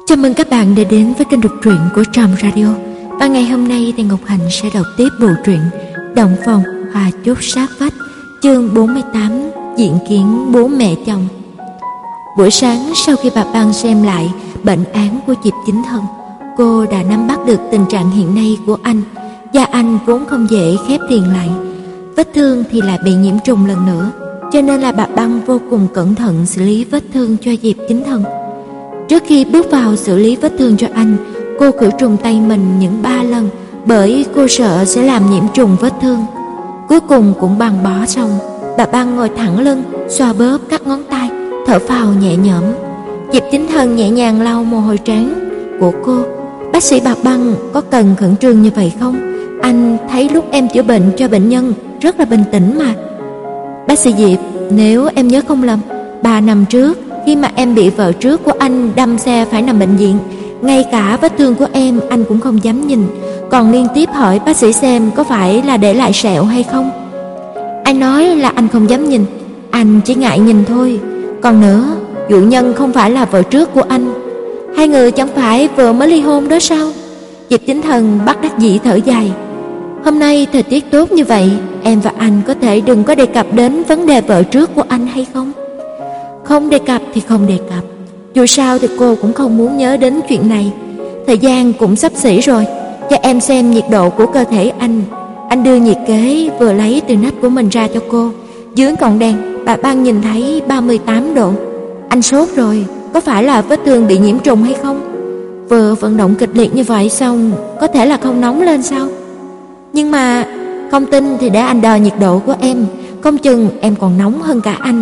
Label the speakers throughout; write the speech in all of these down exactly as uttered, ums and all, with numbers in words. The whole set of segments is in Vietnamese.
Speaker 1: Chào mừng các bạn đã đến với kênh đọc truyện của Trầm Radio. Và ngày hôm nay thì Ngọc Hạnh sẽ đọc tiếp bộ truyện Động Phòng Hòa Chốt Sát Vách, chương bốn mươi tám, Diện Kiến Bố Mẹ Chồng. Buổi sáng sau khi bà Băng xem lại bệnh án của Diệp Chính Thân, cô đã nắm bắt được tình trạng hiện nay của anh. Da anh vốn không dễ khép liền lại, vết thương thì lại bị nhiễm trùng lần nữa, cho nên là bà Băng vô cùng cẩn thận xử lý vết thương cho Diệp Chính Thân. Trước khi bước vào xử lý vết thương cho anh, cô khử trùng tay mình những ba lần, bởi cô sợ sẽ làm nhiễm trùng vết thương. Cuối cùng cũng băng bó xong, bà Băng ngồi thẳng lưng, xoa bóp các ngón tay, thở phào nhẹ nhõm. Diệp Chính Thân nhẹ nhàng lau mồ hôi trán của cô. Bác sĩ bà Băng có cần khẩn trương như vậy không? Anh thấy lúc em chữa bệnh cho bệnh nhân rất là bình tĩnh mà. Bác sĩ Diệp, nếu em nhớ không lầm, ba năm trước khi mà em bị vợ trước của anh đâm xe phải nằm bệnh viện, ngay cả vết thương của em anh cũng không dám nhìn, còn liên tiếp hỏi bác sĩ xem có phải là để lại sẹo hay không. Anh nói là anh không dám nhìn, anh chỉ ngại nhìn thôi. Còn nữa, dụ nhân không phải là vợ trước của anh, hai người chẳng phải vừa mới ly hôn đó sao? Diệp Chính Thân bất đắc dĩ thở dài. Hôm nay thời tiết tốt như vậy, em và anh có thể đừng có đề cập đến vấn đề vợ trước của anh hay không? Không đề cập thì không đề cập, dù sao thì cô cũng không muốn nhớ đến chuyện này. Thời gian cũng sắp xỉ rồi, cho em xem nhiệt độ của cơ thể anh. Anh đưa nhiệt kế vừa lấy từ nách của mình ra cho cô. Dưới ngọn đèn, bà Băng nhìn thấy ba mươi tám độ. Anh sốt rồi, có phải là vết thương bị nhiễm trùng hay không? Vừa vận động kịch liệt như vậy xong, có thể là không nóng lên sao? Nhưng mà không tin thì để anh đo nhiệt độ của em, không chừng em còn nóng hơn cả anh.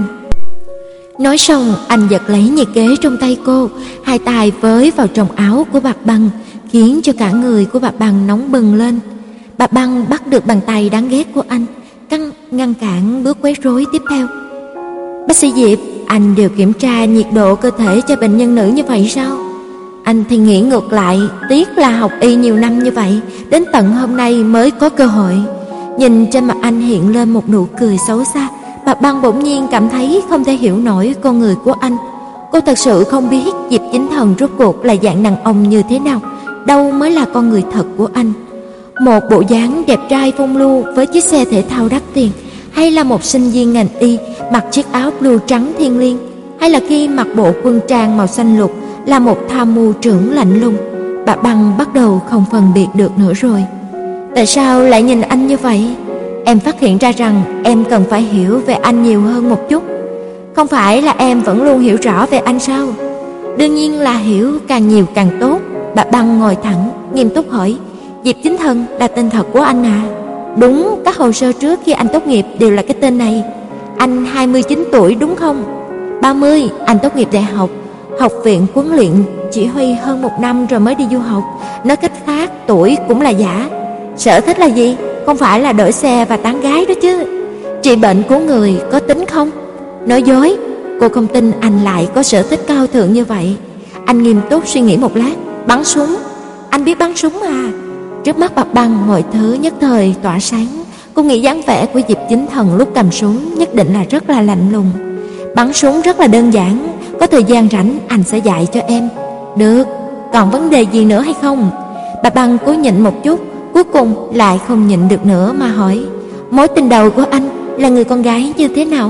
Speaker 1: Nói xong, anh giật lấy nhiệt kế trong tay cô, hai tay với vào trong áo của bà Băng, khiến cho cả người của bà Băng nóng bừng lên. Bà Băng bắt được bàn tay đáng ghét của anh, căng ngăn cản bước quấy rối tiếp theo. Bác sĩ Diệp, anh đều kiểm tra nhiệt độ cơ thể cho bệnh nhân nữ như vậy sao? Anh thì nghĩ ngược lại, tiếc là học y nhiều năm như vậy, đến tận hôm nay mới có cơ hội. Nhìn trên mặt anh hiện lên một nụ cười xấu xa, bà Băng bỗng nhiên cảm thấy không thể hiểu nổi con người của anh. Cô thật sự không biết Diệp Chính Thần rốt cuộc là dạng đàn ông như thế nào, đâu mới là con người thật của anh. Một bộ dáng đẹp trai phong lưu với chiếc xe thể thao đắt tiền, hay là một sinh viên ngành y mặc chiếc áo blue trắng thiêng liêng, hay là khi mặc bộ quân trang màu xanh lục là một tham mưu trưởng lạnh lùng. Bà Băng bắt đầu không phân biệt được nữa rồi. Tại sao lại nhìn anh như vậy? Em phát hiện ra rằng em cần phải hiểu về anh nhiều hơn một chút. Không phải là em vẫn luôn hiểu rõ về anh sao? Đương nhiên là hiểu, càng nhiều càng tốt. Bà Băng ngồi thẳng, nghiêm túc hỏi. Diệp Chính Thân là tên thật của anh à? Đúng, các hồ sơ trước khi anh tốt nghiệp đều là cái tên này. Anh hai mươi chín tuổi đúng không? ba mươi, anh tốt nghiệp đại học, học viện huấn luyện chỉ huy hơn một năm rồi mới đi du học. Nói cách khác, tuổi cũng là giả. Sở thích là gì? Không phải là đổi xe và tán gái đó chứ. Trị bệnh của người có tính không? Nói dối. Cô không tin anh lại có sở thích cao thượng như vậy. Anh nghiêm túc suy nghĩ một lát. Bắn súng. Anh biết bắn súng à? Trước mắt bà Băng mọi thứ nhất thời tỏa sáng. Cô nghĩ dáng vẻ của Diệp Chính Thần lúc cầm súng nhất định là rất là lạnh lùng. Bắn súng rất là đơn giản, có thời gian rảnh anh sẽ dạy cho em. Được, còn vấn đề gì nữa hay không? Bà Băng cố nhịn một chút, cuối cùng lại không nhịn được nữa mà hỏi. Mối tình đầu của anh là người con gái như thế nào?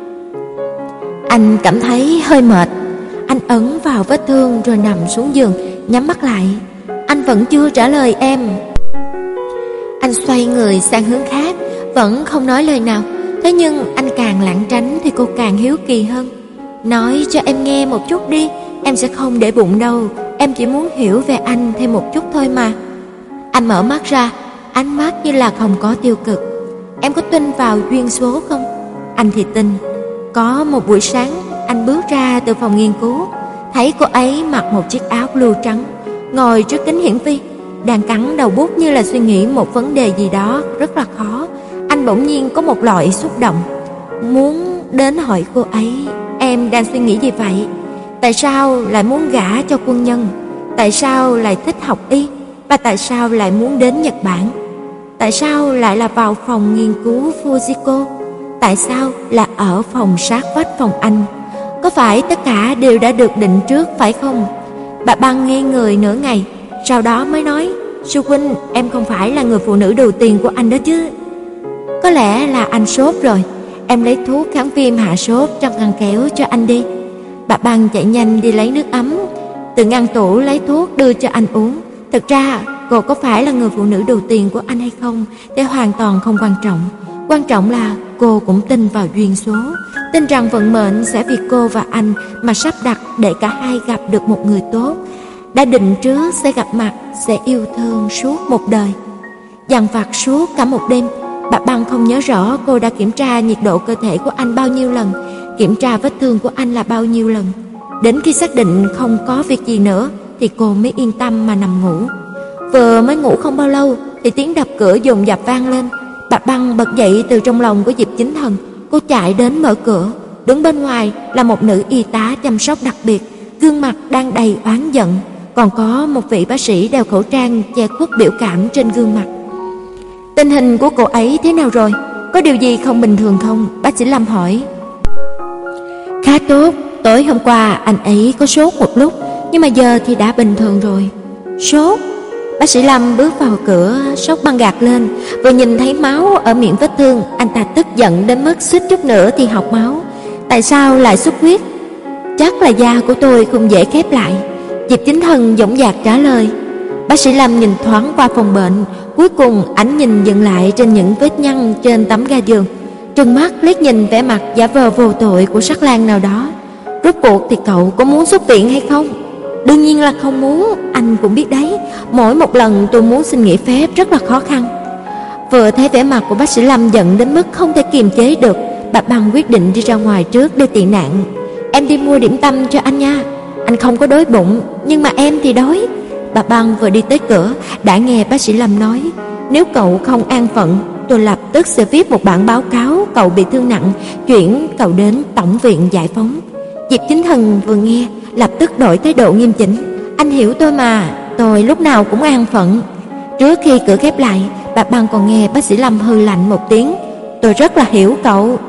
Speaker 1: Anh cảm thấy hơi mệt. Anh ấn vào vết thương rồi nằm xuống giường, nhắm mắt lại. Anh vẫn chưa trả lời em. Anh xoay người sang hướng khác, vẫn không nói lời nào. Thế nhưng anh càng lảng tránh thì cô càng hiếu kỳ hơn. Nói cho em nghe một chút đi, em sẽ không để bụng đâu. Em chỉ muốn hiểu về anh thêm một chút thôi mà. Anh mở mắt ra, ánh mắt như là không có tiêu cực. Em có tin vào duyên số không? Anh thì tin. Có một buổi sáng, anh bước ra từ phòng nghiên cứu, thấy cô ấy mặc một chiếc áo blue trắng, ngồi trước kính hiển vi, đang cắn đầu bút như là suy nghĩ một vấn đề gì đó rất là khó. Anh bỗng nhiên có một loại xúc động, muốn đến hỏi cô ấy, em đang suy nghĩ gì vậy? Tại sao lại muốn gả cho quân nhân? Tại sao lại thích học y? Và tại sao lại muốn đến Nhật Bản? Tại sao lại là vào phòng nghiên cứu Fujiko? Tại sao là ở phòng sát vách phòng anh? Có phải tất cả đều đã được định trước phải không? Bà Băng ngây người nửa ngày, sau đó mới nói: "Sư huynh, em không phải là người phụ nữ đầu tiên của anh đó chứ?" "Có lẽ là anh sốt rồi, em lấy thuốc kháng viêm hạ sốt trong ngăn kéo cho anh đi." Bà Băng chạy nhanh đi lấy nước ấm từ ngăn tủ, lấy thuốc đưa cho anh uống. Thực ra cô có phải là người phụ nữ đầu tiên của anh hay không thì hoàn toàn không quan trọng. Quan trọng là cô cũng tin vào duyên số, tin rằng vận mệnh sẽ vì cô và anh mà sắp đặt để cả hai gặp được một người tốt, đã định trước sẽ gặp mặt, sẽ yêu thương suốt một đời. Dằn vặt suốt cả một đêm, bà Băng không nhớ rõ cô đã kiểm tra nhiệt độ cơ thể của anh bao nhiêu lần, kiểm tra vết thương của anh là bao nhiêu lần. Đến khi xác định không có việc gì nữa thì cô mới yên tâm mà nằm ngủ. Vừa mới ngủ không bao lâu thì tiếng đập cửa dồn dập vang lên. Bà Băng bật dậy từ trong lòng của Diệp Chính Thần. Cô chạy đến mở cửa. Đứng bên ngoài là một nữ y tá chăm sóc đặc biệt, gương mặt đang đầy oán giận, còn có một vị bác sĩ đeo khẩu trang che khuất biểu cảm trên gương mặt. "Tình hình của cô ấy thế nào rồi? Có điều gì không bình thường không?" Bác sĩ Lâm hỏi. "Khá tốt, tối hôm qua anh ấy có sốt một lúc, nhưng mà giờ thì đã bình thường rồi." "Sốt?" Bác sĩ Lâm bước vào cửa, xốc băng gạc lên, vừa nhìn thấy máu ở miệng vết thương, anh ta tức giận đến mức suýt chút nữa thì học máu. "Tại sao lại xuất huyết?" "Chắc là da của tôi không dễ khép lại." Diệp Chính Thần dõng dạc trả lời. Bác sĩ Lâm nhìn thoáng qua phòng bệnh, cuối cùng ánh nhìn dừng lại trên những vết nhăn trên tấm ga giường, trừng mắt liếc nhìn vẻ mặt giả vờ vô tội của sắc lang nào đó. "Rốt cuộc thì cậu có muốn xuất viện hay không?" "Đương nhiên là không muốn, anh cũng biết đấy, mỗi một lần tôi muốn xin nghỉ phép rất là khó khăn." Vừa thấy vẻ mặt của bác sĩ Lâm giận đến mức không thể kiềm chế được, bà Băng quyết định đi ra ngoài trước để tị nạn. "Em đi mua điểm tâm cho anh nha. Anh không có đói bụng, nhưng mà em thì đói." Bà Băng vừa đi tới cửa đã nghe bác sĩ Lâm nói: "Nếu cậu không an phận, tôi lập tức sẽ viết một bản báo cáo cậu bị thương nặng, chuyển cậu đến Tổng viện Giải phóng." Diệp Chính Thần vừa nghe lập tức đổi thái độ nghiêm chỉnh. "Anh hiểu tôi mà, tôi lúc nào cũng an phận." Trước khi cửa khép lại, bà Băng còn nghe bác sĩ Lâm hừ lạnh một tiếng: "Tôi rất là hiểu cậu."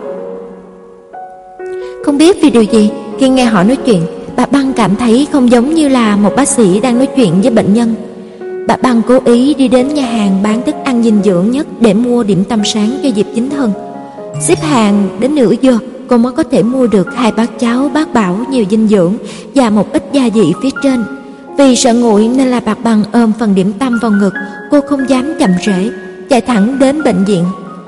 Speaker 1: Không biết vì điều gì, khi nghe họ nói chuyện, bà Băng cảm thấy không giống như là một bác sĩ đang nói chuyện với bệnh nhân. Bà Băng cố ý đi đến nhà hàng bán thức ăn dinh dưỡng nhất để mua điểm tâm sáng cho Diệp Chính Thần. Xếp hàng đến nửa giờ, cô mới có thể mua được hai bát cháo bát bảo nhiều dinh dưỡng và một ít gia vị phía trên. Vì sợ nguội nên là bà Băng ôm phần điểm tâm vào ngực, cô không dám chậm trễ, chạy thẳng đến bệnh viện.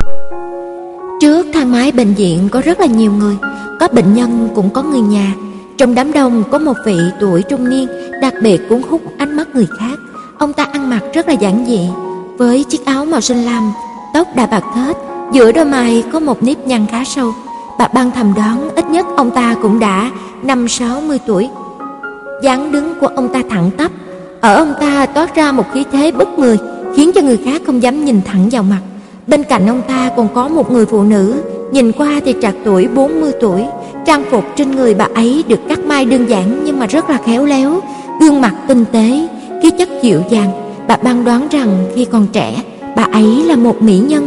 Speaker 1: Trước thang máy bệnh viện có rất là nhiều người, có bệnh nhân cũng có người nhà. Trong đám đông có một vị tuổi trung niên đặc biệt cuốn hút ánh mắt người khác. Ông ta ăn mặc rất là giản dị, với chiếc áo màu xanh lam, tóc đã bạc hết, giữa đôi mày có một nếp nhăn khá sâu. Bà Băng thầm đoán ít nhất ông ta cũng đã năm sáu mươi tuổi. Dáng đứng của ông ta thẳng tắp, ở ông ta toát ra một khí thế bức người, khiến cho người khác không dám nhìn thẳng vào mặt. Bên cạnh ông ta còn có một người phụ nữ, nhìn qua thì trạc tuổi bốn mươi tuổi. Trang phục trên người bà ấy được cắt may đơn giản nhưng mà rất là khéo léo, gương mặt tinh tế, khí chất dịu dàng. Bà Băng đoán rằng khi còn trẻ, bà ấy là một mỹ nhân.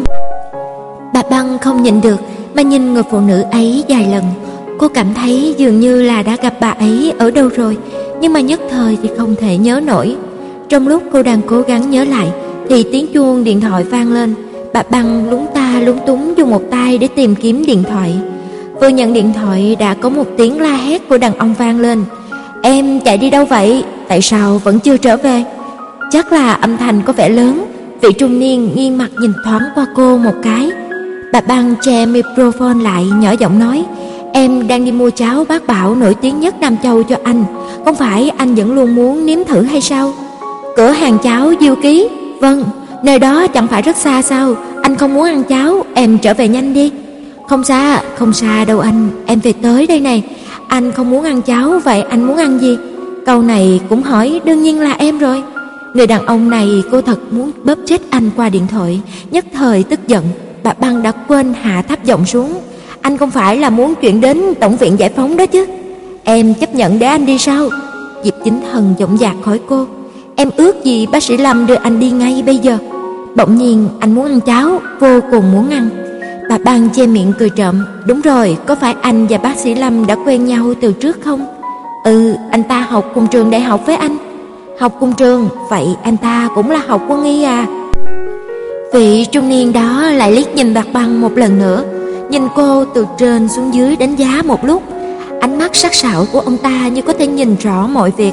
Speaker 1: Bà Băng không nhịn được mà nhìn người phụ nữ ấy vài lần. Cô cảm thấy dường như là đã gặp bà ấy ở đâu rồi, nhưng mà nhất thời thì không thể nhớ nổi. Trong lúc cô đang cố gắng nhớ lại thì tiếng chuông điện thoại vang lên. Bà Băng lúng ta lúng túng dùng một tay để tìm kiếm điện thoại. Vừa nhận điện thoại đã có một tiếng la hét của đàn ông vang lên: "Em chạy đi đâu vậy? Tại sao vẫn chưa trở về?" Chắc là âm thanh có vẻ lớn. Vị trung niên nghiêng mặt nhìn thoáng qua cô một cái. Bà Băng che microphone lại, nhỏ giọng nói: "Em đang đi mua cháo bát bảo nổi tiếng nhất Nam Châu cho anh. Không phải anh vẫn luôn muốn nếm thử hay sao?" "Cửa hàng cháo Diêu Ký." "Vâng, nơi đó chẳng phải rất xa sao? Anh không muốn ăn cháo, em trở về nhanh đi." "Không xa, không xa đâu anh, em về tới đây này." "Anh không muốn ăn cháo, vậy anh muốn ăn gì?" Câu này cũng hỏi đương nhiên là em rồi. Người đàn ông này cô thật muốn bóp chết anh qua điện thoại. Nhất thời tức giận, bà Băng đã quên hạ thấp giọng xuống: "Anh không phải là muốn chuyển đến Tổng viện Giải phóng đó chứ?" "Em chấp nhận để anh đi sao?" Diệp Chính Thần dõng dạc hỏi cô. "Em ước gì bác sĩ Lâm đưa anh đi ngay bây giờ." Bỗng nhiên anh muốn ăn cháo, vô cùng muốn ăn. Bà Băng che miệng cười trộm: "Đúng rồi, có phải anh và bác sĩ Lâm đã quen nhau từ trước không?" Ừ, anh ta học cùng trường đại học với anh. Học cùng trường, vậy anh ta cũng là học quân y à? Vị trung niên đó lại liếc nhìn Bạc Băng một lần nữa, nhìn cô từ trên xuống dưới đánh giá một lúc. Ánh mắt sắc sảo của ông ta như có thể nhìn rõ mọi việc.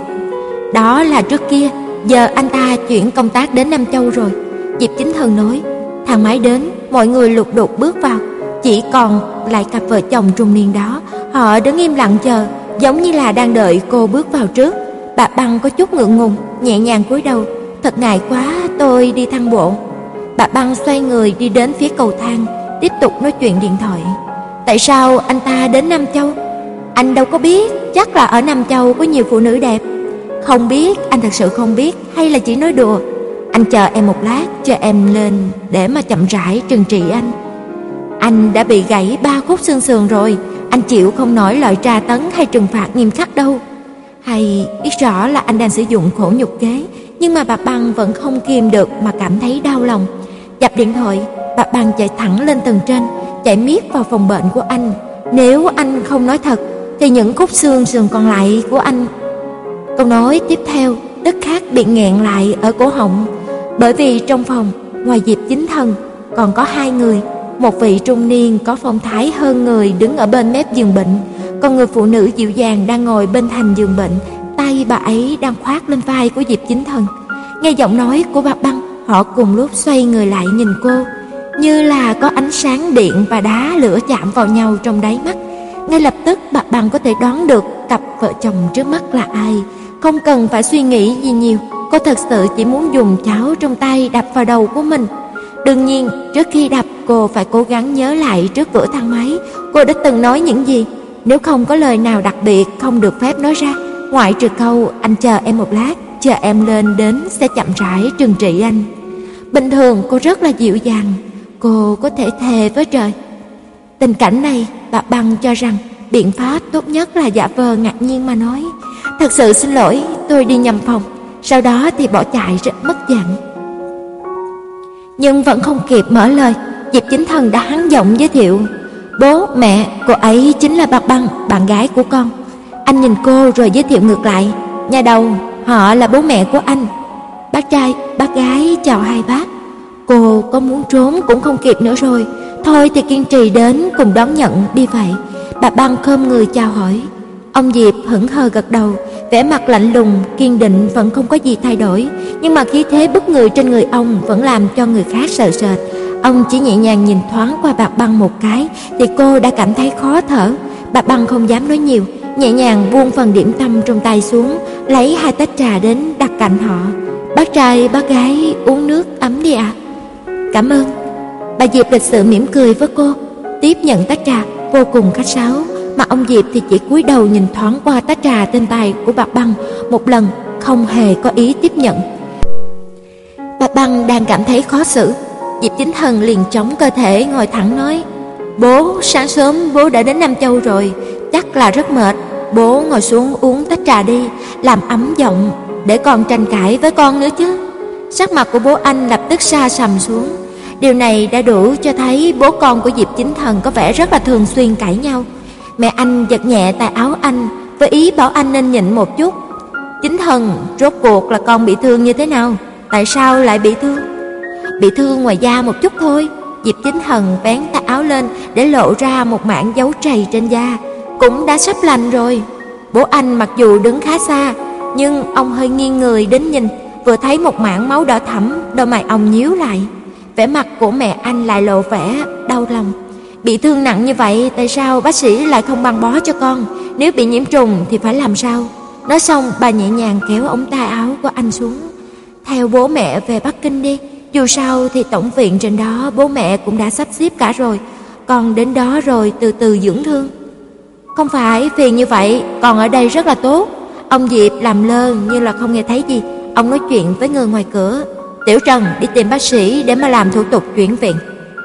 Speaker 1: Đó là trước kia, giờ anh ta chuyển công tác đến Nam Châu rồi. Diệp Chính Thần nói. Thang máy đến, mọi người lục đục bước vào, chỉ còn lại cặp vợ chồng trung niên đó. Họ đứng im lặng chờ, giống như là đang đợi cô bước vào trước. Bà Băng có chút ngượng ngùng, nhẹ nhàng cúi đầu. Thật ngại quá, tôi đi thang bộ. Bà Băng xoay người đi đến phía cầu thang, tiếp tục nói chuyện điện thoại. Tại sao anh ta đến Nam Châu? Anh đâu có biết, chắc là ở Nam Châu có nhiều phụ nữ đẹp. Không biết, anh thật sự không biết, hay là chỉ nói đùa? Anh chờ em một lát, cho em lên để mà chậm rãi trừng trị anh. Anh đã bị gãy ba khúc xương sườn rồi, anh chịu không nổi loại tra tấn hay trừng phạt nghiêm khắc đâu. Hay biết rõ là anh đang sử dụng khổ nhục kế, nhưng mà bà Băng vẫn không kìm được mà cảm thấy đau lòng. Dập điện thoại, bà Băng chạy thẳng lên tầng trên, chạy miết vào phòng bệnh của anh. Nếu anh không nói thật, thì những khúc xương sườn còn lại của anh. Câu nói tiếp theo tức khắc bị nghẹn lại ở cổ họng, bởi vì trong phòng ngoài Diệp Chính Thần còn có hai người. Một vị trung niên có phong thái hơn người đứng ở bên mép giường bệnh, còn người phụ nữ dịu dàng đang ngồi bên thành giường bệnh, tay bà ấy đang khoác lên vai của Diệp Chính Thần. Nghe giọng nói của bà Băng, họ cùng lúc xoay người lại nhìn cô, như là có ánh sáng điện và đá lửa chạm vào nhau trong đáy mắt. Ngay lập tức bà Băng có thể đoán được cặp vợ chồng trước mắt là ai. Không cần phải suy nghĩ gì nhiều, cô thật sự chỉ muốn dùng cháo trong tay đập vào đầu của mình. Đương nhiên, trước khi đập, cô phải cố gắng nhớ lại trước cửa thang máy cô đã từng nói những gì. Nếu không có lời nào đặc biệt không được phép nói ra, ngoại trừ câu anh chờ em một lát, chờ em lên đến sẽ chậm rãi trừng trị anh. Bình thường cô rất là dịu dàng, cô có thể thề với trời. Tình cảnh này, bà Băng cho rằng biện pháp tốt nhất là giả vờ ngạc nhiên mà nói, thật sự xin lỗi, tôi đi nhầm phòng. Sau đó thì bỏ chạy rất mất dạng. Nhưng vẫn không kịp mở lời, Diệp Chính Thần đã hắn giọng giới thiệu. Bố, mẹ, cô ấy chính là Bạc Băng, bạn gái của con. Anh nhìn cô rồi giới thiệu ngược lại. Nhà đầu, họ là bố mẹ của anh. Bác trai, bác gái chào hai bác. Cô có muốn trốn cũng không kịp nữa rồi. Thôi thì kiên trì đến cùng đón nhận đi vậy. Bà Băng khom người chào hỏi. Ông Diệp hững hờ gật đầu, vẻ mặt lạnh lùng, kiên định vẫn không có gì thay đổi, nhưng mà khí thế bức người trên người ông vẫn làm cho người khác sợ sệt. Ông chỉ nhẹ nhàng nhìn thoáng qua Bạc Băng một cái thì cô đã cảm thấy khó thở. Bạc Băng không dám nói nhiều, nhẹ nhàng buông phần điểm tâm trong tay xuống, lấy hai tách trà đến đặt cạnh họ. Bác trai, bác gái uống nước ấm đi ạ. À? Cảm ơn. Bà Diệp lịch sự mỉm cười với cô, tiếp nhận tách trà vô cùng khách sáo, mà ông Diệp thì chỉ cúi đầu nhìn thoáng qua tách trà trên tay của Bạc Băng một lần, không hề có ý tiếp nhận. Bạc Băng đang cảm thấy khó xử, Diệp Chính Thần liền chống cơ thể ngồi thẳng nói: Bố, sáng sớm bố đã đến Nam Châu rồi, chắc là rất mệt. Bố ngồi xuống uống tách trà đi, làm ấm giọng để con tranh cãi với con nữa chứ. Sắc mặt của bố anh lập tức sa sầm xuống. Điều này đã đủ cho thấy bố con của Diệp Chính Thần có vẻ rất là thường xuyên cãi nhau. Mẹ anh giật nhẹ tay áo anh với ý bảo anh nên nhịn một chút. Chính Thần, rốt cuộc là con bị thương như thế nào? Tại sao lại bị thương? Bị thương ngoài da một chút thôi. Diệp Chính Thần vén tay áo lên để lộ ra một mảng dấu trầy trên da, cũng đã sắp lành rồi. Bố anh mặc dù đứng khá xa, nhưng ông hơi nghiêng người đến nhìn, vừa thấy một mảng máu đỏ thẫm, đôi mày ông nhíu lại. Vẻ mặt của mẹ anh lại lộ vẻ đau lòng. Bị thương nặng như vậy, tại sao bác sĩ lại không băng bó cho con? Nếu bị nhiễm trùng thì phải làm sao? Nói xong, bà nhẹ nhàng kéo ống tay áo của anh xuống. Theo bố mẹ về Bắc Kinh đi, dù sao thì tổng viện trên đó bố mẹ cũng đã sắp xếp cả rồi, con đến đó rồi từ từ dưỡng thương. Không phải phiền như vậy, còn ở đây rất là tốt. Ông Diệp làm lơ như là không nghe thấy gì. Ông nói chuyện với người ngoài cửa. Tiểu Trần, đi tìm bác sĩ để mà làm thủ tục chuyển viện.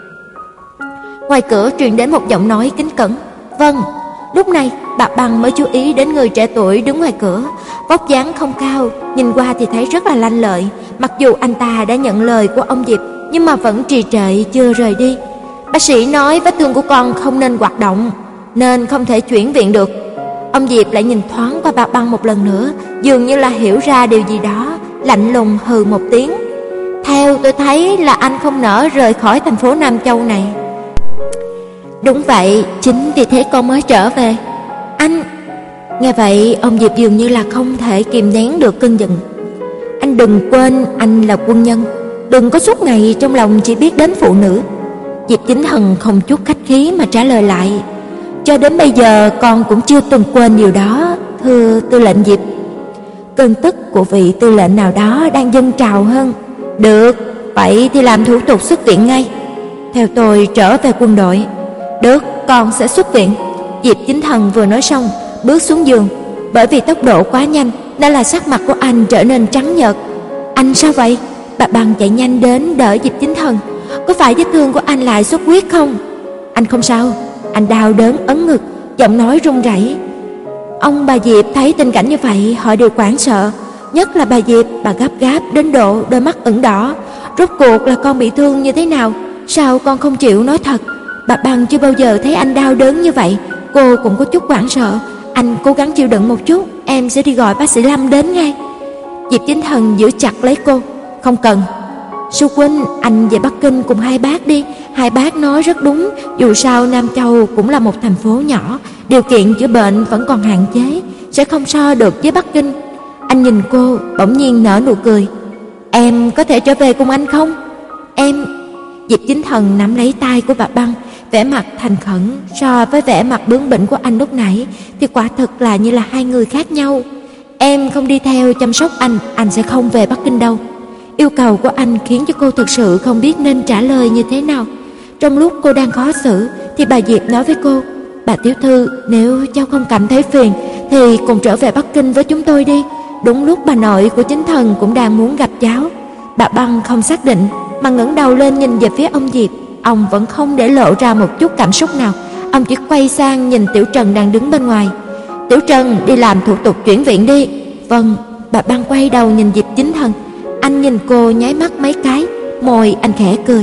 Speaker 1: Ngoài cửa truyền đến một giọng nói kính cẩn. Vâng. Lúc này Bạc Băng mới chú ý đến người trẻ tuổi đứng ngoài cửa. Vóc dáng không cao, nhìn qua thì thấy rất là lanh lợi. Mặc dù anh ta đã nhận lời của ông Diệp, nhưng mà vẫn trì trệ chưa rời đi. Bác sĩ nói vết thương của con không nên hoạt động, nên không thể chuyển viện được. Ông Diệp lại nhìn thoáng qua bà Băng một lần nữa, dường như là hiểu ra điều gì đó, lạnh lùng hừ một tiếng. Theo tôi thấy là anh không nỡ rời khỏi thành phố Nam Châu này. Đúng vậy, chính vì thế con mới trở về. Anh... Nghe vậy, ông Diệp dường như là không thể kìm nén được cơn giận. Anh đừng quên anh là quân nhân, đừng có suốt ngày trong lòng chỉ biết đến phụ nữ. Diệp Chính Thần không chút khách khí mà trả lời lại. Cho đến bây giờ con cũng chưa từng quên điều đó, thưa tư lệnh Diệp. Cơn tức của vị tư lệnh nào đó đang dâng trào hơn. Được, vậy thì làm thủ tục xuất viện ngay. Theo tôi trở về quân đội. Được, con sẽ xuất viện. Diệp Chính Thần vừa nói xong, bước xuống giường. Bởi vì tốc độ quá nhanh nên là sắc mặt của anh trở nên trắng nhợt. Anh sao vậy? Bà Băng chạy nhanh đến đỡ Diệp Chính Thần. Có phải vết thương của anh lại xuất huyết không? Anh không sao. Anh đau đớn ấn ngực, giọng nói run rẩy. Ông bà Diệp thấy tình cảnh như vậy, họ đều hoảng sợ. Nhất là bà Diệp, bà gấp gáp đến độ đôi mắt ửng đỏ. Rốt cuộc là con bị thương như thế nào? Sao con không chịu nói thật? Bà Băng chưa bao giờ thấy anh đau đớn như vậy. Cô cũng có chút hoảng sợ. Anh cố gắng chịu đựng một chút, em sẽ đi gọi bác sĩ Lâm đến ngay. Diệp Chính Thần giữ chặt lấy cô. Không cần. Sư huynh, anh về Bắc Kinh cùng hai bác đi. Hai bác nói rất đúng, dù sao Nam Châu cũng là một thành phố nhỏ, điều kiện chữa bệnh vẫn còn hạn chế, sẽ không so được với Bắc Kinh. Anh nhìn cô, bỗng nhiên nở nụ cười. Em có thể trở về cùng anh không? Em... Diệp Chính Thần nắm lấy tay của bà Băng, vẻ mặt thành khẩn. So với vẻ mặt bướng bỉnh của anh lúc nãy thì quả thực là như là hai người khác nhau. Em không đi theo chăm sóc anh, anh sẽ không về Bắc Kinh đâu. Yêu cầu của anh khiến cho cô thực sự không biết nên trả lời như thế nào. Trong lúc cô đang khó xử thì bà Diệp nói với cô, bà tiểu thư, nếu cháu không cảm thấy phiền thì cùng trở về Bắc Kinh với chúng tôi đi. Đúng lúc bà nội của Chính Thần cũng đang muốn gặp cháu. Bà Băng không xác định mà ngẩng đầu lên nhìn về phía ông Diệp. Ông vẫn không để lộ ra một chút cảm xúc nào. Ông chỉ quay sang nhìn Tiểu Trần đang đứng bên ngoài. Tiểu Trần, đi làm thủ tục chuyển viện đi. Vâng. Bà Băng quay đầu nhìn Diệp Chính Thần. Anh nhìn cô nháy mắt mấy cái, môi anh khẽ cười.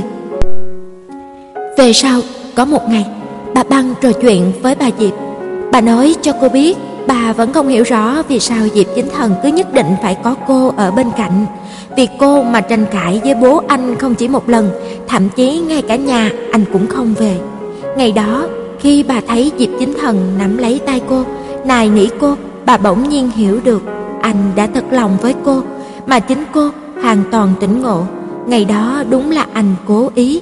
Speaker 1: Về sau, có một ngày, bà Băng trò chuyện với bà Diệp. Bà nói cho cô biết bà vẫn không hiểu rõ vì sao Diệp Chính Thần cứ nhất định phải có cô ở bên cạnh. Vì cô mà tranh cãi với bố anh không chỉ một lần, thậm chí ngay cả nhà anh cũng không về. Ngày đó, khi bà thấy Diệp Chính Thần nắm lấy tay cô, nài nỉ cô, bà bỗng nhiên hiểu được anh đã thật lòng với cô, mà chính cô hoàn toàn tỉnh ngộ. Ngày đó đúng là anh cố ý.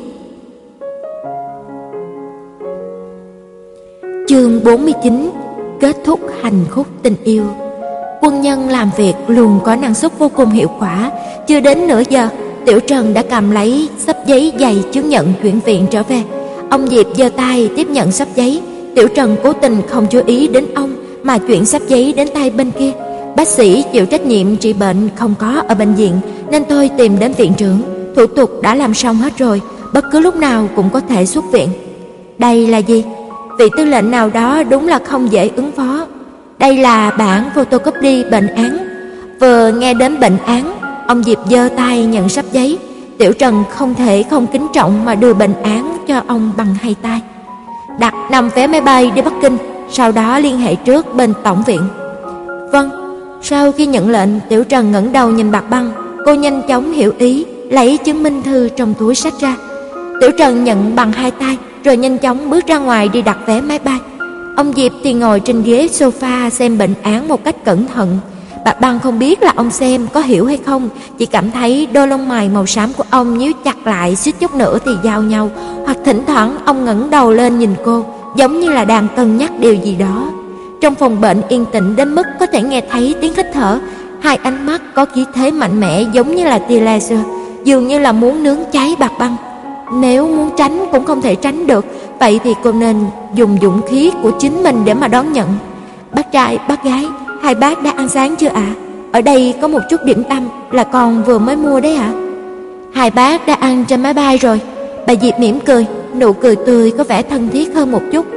Speaker 1: Chương bốn mươi chín. Kết thúc hành khúc tình yêu. Quân nhân làm việc luôn có năng suất vô cùng hiệu quả. Chưa đến nửa giờ, Tiểu Trần đã cầm lấy xấp giấy dày chứng nhận chuyển viện trở về. Ông Diệp giơ tay tiếp nhận xấp giấy. Tiểu Trần cố tình không chú ý đến ông mà chuyển xấp giấy đến tay bên kia. Bác sĩ chịu trách nhiệm trị bệnh không có ở bệnh viện, nên tôi tìm đến viện trưởng. Thủ tục đã làm xong hết rồi, bất cứ lúc nào cũng có thể xuất viện. Đây là gì? Vị tư lệnh nào đó đúng là không dễ ứng phó. Đây là bản photocopy bệnh án. Vừa nghe đến bệnh án, ông Diệp giơ tay nhận sắp giấy. Tiểu Trần không thể không kính trọng mà đưa bệnh án cho ông bằng hai tay. Đặt năm vé máy bay đi Bắc Kinh, sau đó liên hệ trước bên tổng viện. Vâng. Sau khi nhận lệnh, Tiểu Trần ngẩng đầu nhìn Bạc Băng. Cô nhanh chóng hiểu ý, lấy chứng minh thư trong túi xách ra. Tiểu Trần nhận bằng hai tay, rồi nhanh chóng bước ra ngoài đi đặt vé máy bay. Ông Diệp thì ngồi trên ghế sofa xem bệnh án một cách cẩn thận. Bạc Băng không biết là ông xem có hiểu hay không, chỉ cảm thấy đôi lông mày màu xám của ông nhíu chặt lại, suýt chút nữa thì giao nhau, hoặc thỉnh thoảng ông ngẩng đầu lên nhìn cô, giống như là đang cân nhắc điều gì đó. Trong phòng bệnh yên tĩnh đến mức có thể nghe thấy tiếng hít thở. Hai ánh mắt có khí thế mạnh mẽ giống như là tia laser, dường như là muốn nướng cháy Bạc Băng. Nếu muốn tránh cũng không thể tránh được, vậy thì cô nên dùng dũng khí của chính mình để mà đón nhận. Bác trai, bác gái, hai bác đã ăn sáng chưa ạ? À? Ở đây có một chút điểm tâm là con vừa mới mua đấy ạ. À? Hai bác đã ăn trên máy bay rồi. Bà Diệp mỉm cười, nụ cười tươi có vẻ thân thiết hơn một chút.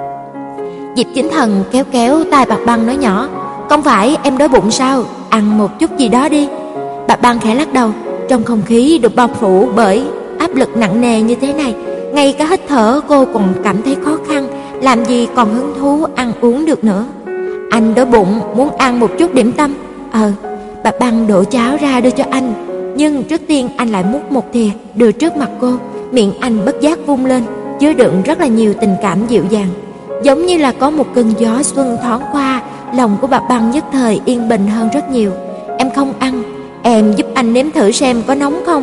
Speaker 1: Diệp Chính Thần kéo kéo tay Bạc Băng nói nhỏ, không phải em đói bụng sao, ăn một chút gì đó đi. Bạc Băng khẽ lắc đầu. Trong không khí được bao phủ bởi áp lực nặng nề như thế này, ngay cả hít thở cô còn cảm thấy khó khăn, làm gì còn hứng thú ăn uống được nữa. Anh đói bụng, muốn ăn một chút điểm tâm. Ờ, bà Băng đổ cháo ra đưa cho anh, nhưng trước tiên anh lại múc một thìa đưa trước mặt cô. Miệng anh bất giác vung lên, chứa đựng rất là nhiều tình cảm dịu dàng, giống như là có một cơn gió xuân thoáng qua. Lòng của bà Băng nhất thời yên bình hơn rất nhiều. Em không ăn, em giúp anh nếm thử xem có nóng không.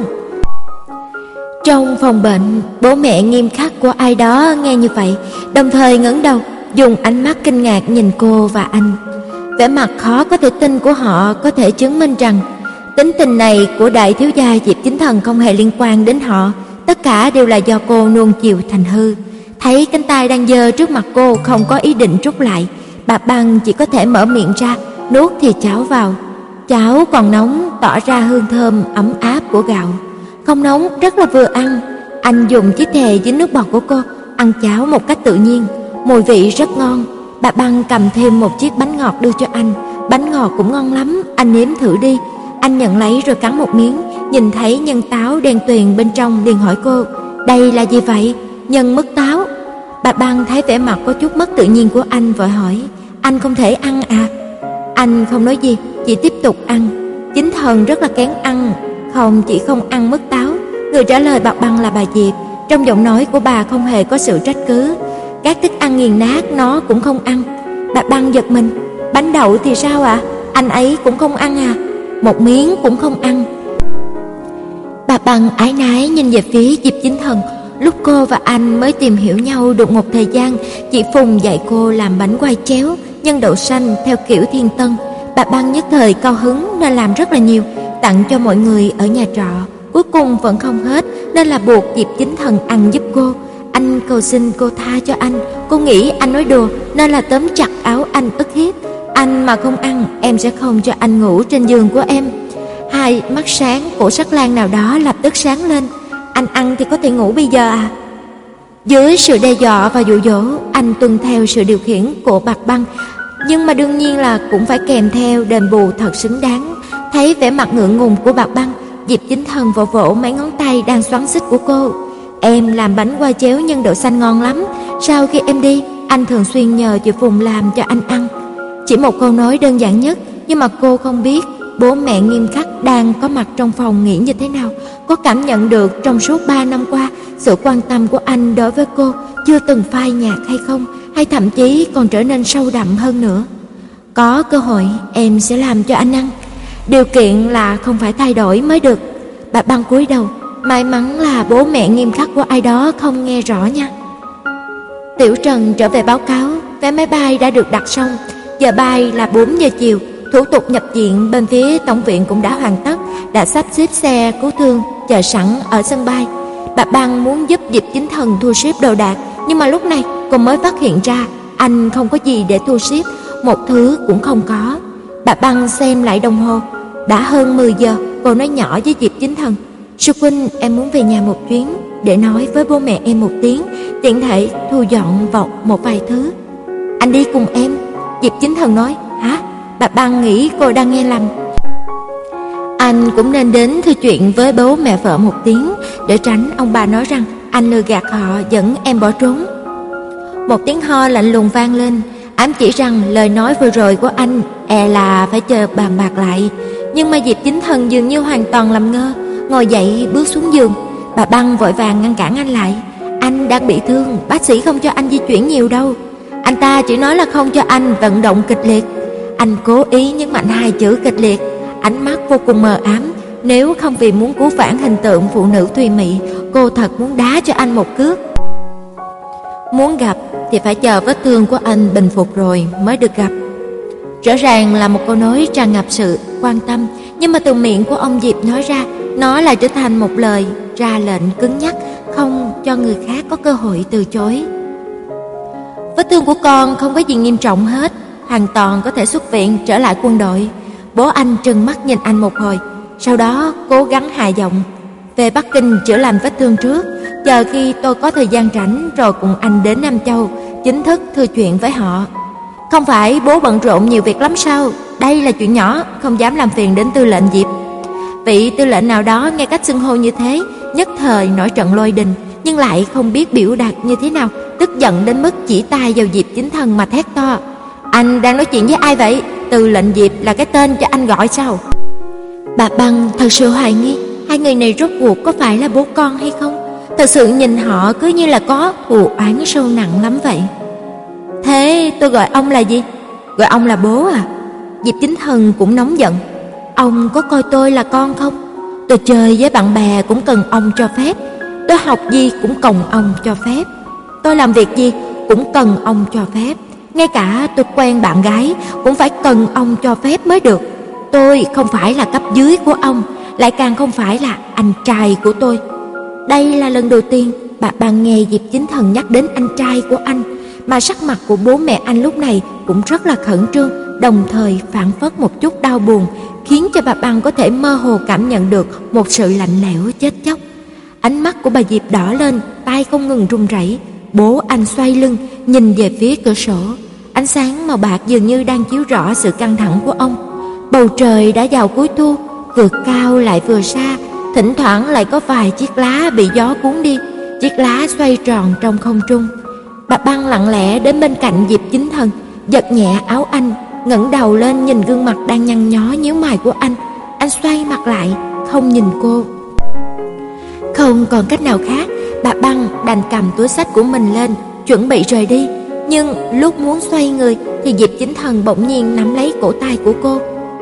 Speaker 1: Trong phòng bệnh, bố mẹ nghiêm khắc của ai đó nghe như vậy, đồng thời ngẩng đầu, dùng ánh mắt kinh ngạc nhìn cô và anh. Vẻ mặt khó có thể tin của họ có thể chứng minh rằng tính tình này của đại thiếu gia Diệp Chính Thần không hề liên quan đến họ, tất cả đều là do cô nuông chiều thành hư. Thấy cánh tay đang giơ trước mặt cô không có ý định rút lại, bà Băng chỉ có thể mở miệng ra, nuốt thì cháo vào. Cháo còn nóng, tỏ ra hương thơm ấm áp của gạo. Không nóng, rất là vừa ăn. Anh dùng chiếc thìa dính nước bọt của cô, ăn cháo một cách tự nhiên, mùi vị rất ngon. Bà Băng cầm thêm một chiếc bánh ngọt đưa cho anh. Bánh ngọt cũng ngon lắm, anh nếm thử đi. Anh nhận lấy rồi cắn một miếng, nhìn thấy nhân táo đen tuyền bên trong liền hỏi cô, đây là gì vậy? Nhân mứt táo. Bà Băng thấy vẻ mặt có chút mất tự nhiên của anh vội hỏi, anh không thể ăn à? Anh không nói gì, chỉ tiếp tục ăn. Chính Thần rất là kén ăn, không chỉ không ăn mứt táo. Người trả lời bà Băng là bà Diệp, trong giọng nói của bà không hề có sự trách cứ. Các thức ăn nghiền nát nó cũng không ăn. Bà Băng giật mình, bánh đậu thì sao ạ? À? Anh ấy cũng không ăn à? Một miếng cũng không ăn. Bà Băng ái nái nhìn về phía Diệp Chính Thần. Lúc cô và anh mới tìm hiểu nhau được một thời gian, chị Phùng dạy cô làm bánh quai chéo, nhân đậu xanh theo kiểu thiên tân. Bà Băng nhất thời cao hứng nên làm rất là nhiều, tặng cho mọi người ở nhà trọ. Cuối cùng vẫn không hết nên là buộc Diệp Chính Thần ăn giúp cô. Anh cầu xin cô tha cho anh. Cô nghĩ anh nói đùa nên là tóm chặt áo anh ức hiếp. Anh mà không ăn, em sẽ không cho anh ngủ trên giường của em. Hai mắt sáng của sắc lang nào đó lập tức sáng lên. Anh ăn thì có thể ngủ bây giờ à? Dưới sự đe dọa và dụ dỗ, anh tuân theo sự điều khiển của bà Băng, nhưng mà đương nhiên là cũng phải kèm theo đền bù thật xứng đáng. Thấy vẻ mặt ngượng ngùng của bà Băng, Diệp Chính Thần vỗ vỗ mấy ngón tay đang xoắn xích của cô. Em làm bánh quai chéo nhân đậu xanh ngon lắm. Sau khi em đi, anh thường xuyên nhờ chị Phùng làm cho anh ăn. Chỉ một câu nói đơn giản nhất, nhưng mà cô không biết bố mẹ nghiêm khắc đang có mặt trong phòng nghĩ như thế nào. Có cảm nhận được trong suốt ba năm qua sự quan tâm của anh đối với cô chưa từng phai nhạt hay không, hay thậm chí còn trở nên sâu đậm hơn nữa. Có cơ hội em sẽ làm cho anh ăn, điều kiện là không phải thay đổi mới được. Bà Băng cúi đầu, may mắn là bố mẹ nghiêm khắc của ai đó không nghe rõ nha. Tiểu Trần trở về báo cáo, vé máy bay đã được đặt xong, giờ bay là bốn giờ chiều. Thủ tục nhập viện bên phía tổng viện cũng đã hoàn tất, đã sắp xếp xe cứu thương chờ sẵn ở sân bay. Bà Băng muốn giúp Diệp Chính Thần thu xếp đồ đạc, nhưng mà lúc này cô mới phát hiện ra anh không có gì để thu xếp, một thứ cũng không có. Bà Băng xem lại đồng hồ, đã hơn mười giờ. Cô nói nhỏ với Diệp Chính Thần, Sư huynh, em muốn về nhà một chuyến để nói với bố mẹ em một tiếng, tiện thể thu dọn vào một vài thứ. Anh đi cùng em. Diệp Chính Thần nói. Hả? Bà Băng nghĩ cô đang nghe lầm. Anh cũng nên đến thư chuyện với bố mẹ vợ một tiếng, để tránh ông bà nói rằng anh lừa gạt họ dẫn em bỏ trốn. Một tiếng ho lạnh lùng vang lên, ám chỉ rằng lời nói vừa rồi của anh e là phải chờ bàn bạc lại. Nhưng mà Diệp Chính Thần dường như hoàn toàn làm ngơ, ngồi dậy bước xuống giường. Bà Băng vội vàng ngăn cản anh lại. Anh đang bị thương, bác sĩ không cho anh di chuyển nhiều đâu. Anh ta chỉ nói là không cho anh vận động kịch liệt. Anh cố ý nhấn mạnh hai chữ kịch liệt, ánh mắt vô cùng mờ ám. Nếu không vì muốn cứu vãn hình tượng phụ nữ thùy mị, cô thật muốn đá cho anh một cước. Muốn gặp thì phải chờ vết thương của anh bình phục rồi mới được gặp. Rõ ràng là một câu nói tràn ngập sự quan tâm, nhưng mà từ miệng của ông Diệp nói ra, nó lại trở thành một lời ra lệnh cứng nhắc, không cho người khác có cơ hội từ chối. Vết thương của con không có gì nghiêm trọng hết, hoàn toàn có thể xuất viện trở lại quân đội. Bố anh trừng mắt nhìn anh một hồi, sau đó cố gắng hạ giọng. Về Bắc Kinh chữa lành vết thương trước, chờ khi tôi có thời gian rảnh rồi cùng anh đến Nam Châu chính thức thư chuyện với họ. Không phải bố bận rộn nhiều việc lắm sao? Đây là chuyện nhỏ, không dám làm phiền đến tư lệnh Diệp. Vị tư lệnh nào đó nghe cách xưng hô như thế, nhất thời nổi trận lôi đình, nhưng lại không biết biểu đạt như thế nào, tức giận đến mức chỉ tay vào Diệp Chính Thần mà thét to. Anh đang nói chuyện với ai vậy? Tư lệnh Diệp là cái tên cho anh gọi sao? Bà Băng thật sự hoài nghi hai người này rốt cuộc có phải là bố con hay không. Thật sự nhìn họ cứ như là có thù oán sâu nặng lắm vậy. Thế tôi gọi ông là gì? Gọi ông là bố à? Diệp Chính Thần cũng nóng giận. Ông có coi tôi là con không? Tôi chơi với bạn bè cũng cần ông cho phép. Tôi học gì cũng cần ông cho phép. Tôi làm việc gì cũng cần ông cho phép. Ngay cả tôi quen bạn gái cũng phải cần ông cho phép mới được. Tôi không phải là cấp dưới của ông, lại càng không phải là anh trai của tôi. Đây là lần đầu tiên bà Băng nghe Diệp Chính Thần nhắc đến anh trai của anh, mà sắc mặt của bố mẹ anh lúc này cũng rất là khẩn trương, đồng thời phảng phất một chút đau buồn, khiến cho bà Băng có thể mơ hồ cảm nhận được một sự lạnh lẽo chết chóc. Ánh mắt của bà Diệp đỏ lên, tay không ngừng run rẩy. Bố anh xoay lưng, nhìn về phía cửa sổ. Ánh sáng màu bạc dường như đang chiếu rõ sự căng thẳng của ông. Bầu trời đã vào cuối thu, vừa cao lại vừa xa, thỉnh thoảng lại có vài chiếc lá bị gió cuốn đi, chiếc lá xoay tròn trong không trung. Bà Băng lặng lẽ đến bên cạnh Diệp Chính Thần, giật nhẹ áo anh, ngẩng đầu lên nhìn gương mặt đang nhăn nhó nhíu mày của anh. Anh xoay mặt lại, không nhìn cô. Không còn cách nào khác, bà Băng đành cầm túi xách của mình lên, chuẩn bị rời đi. Nhưng lúc muốn xoay người thì Diệp Chính Thần bỗng nhiên nắm lấy cổ tay của cô.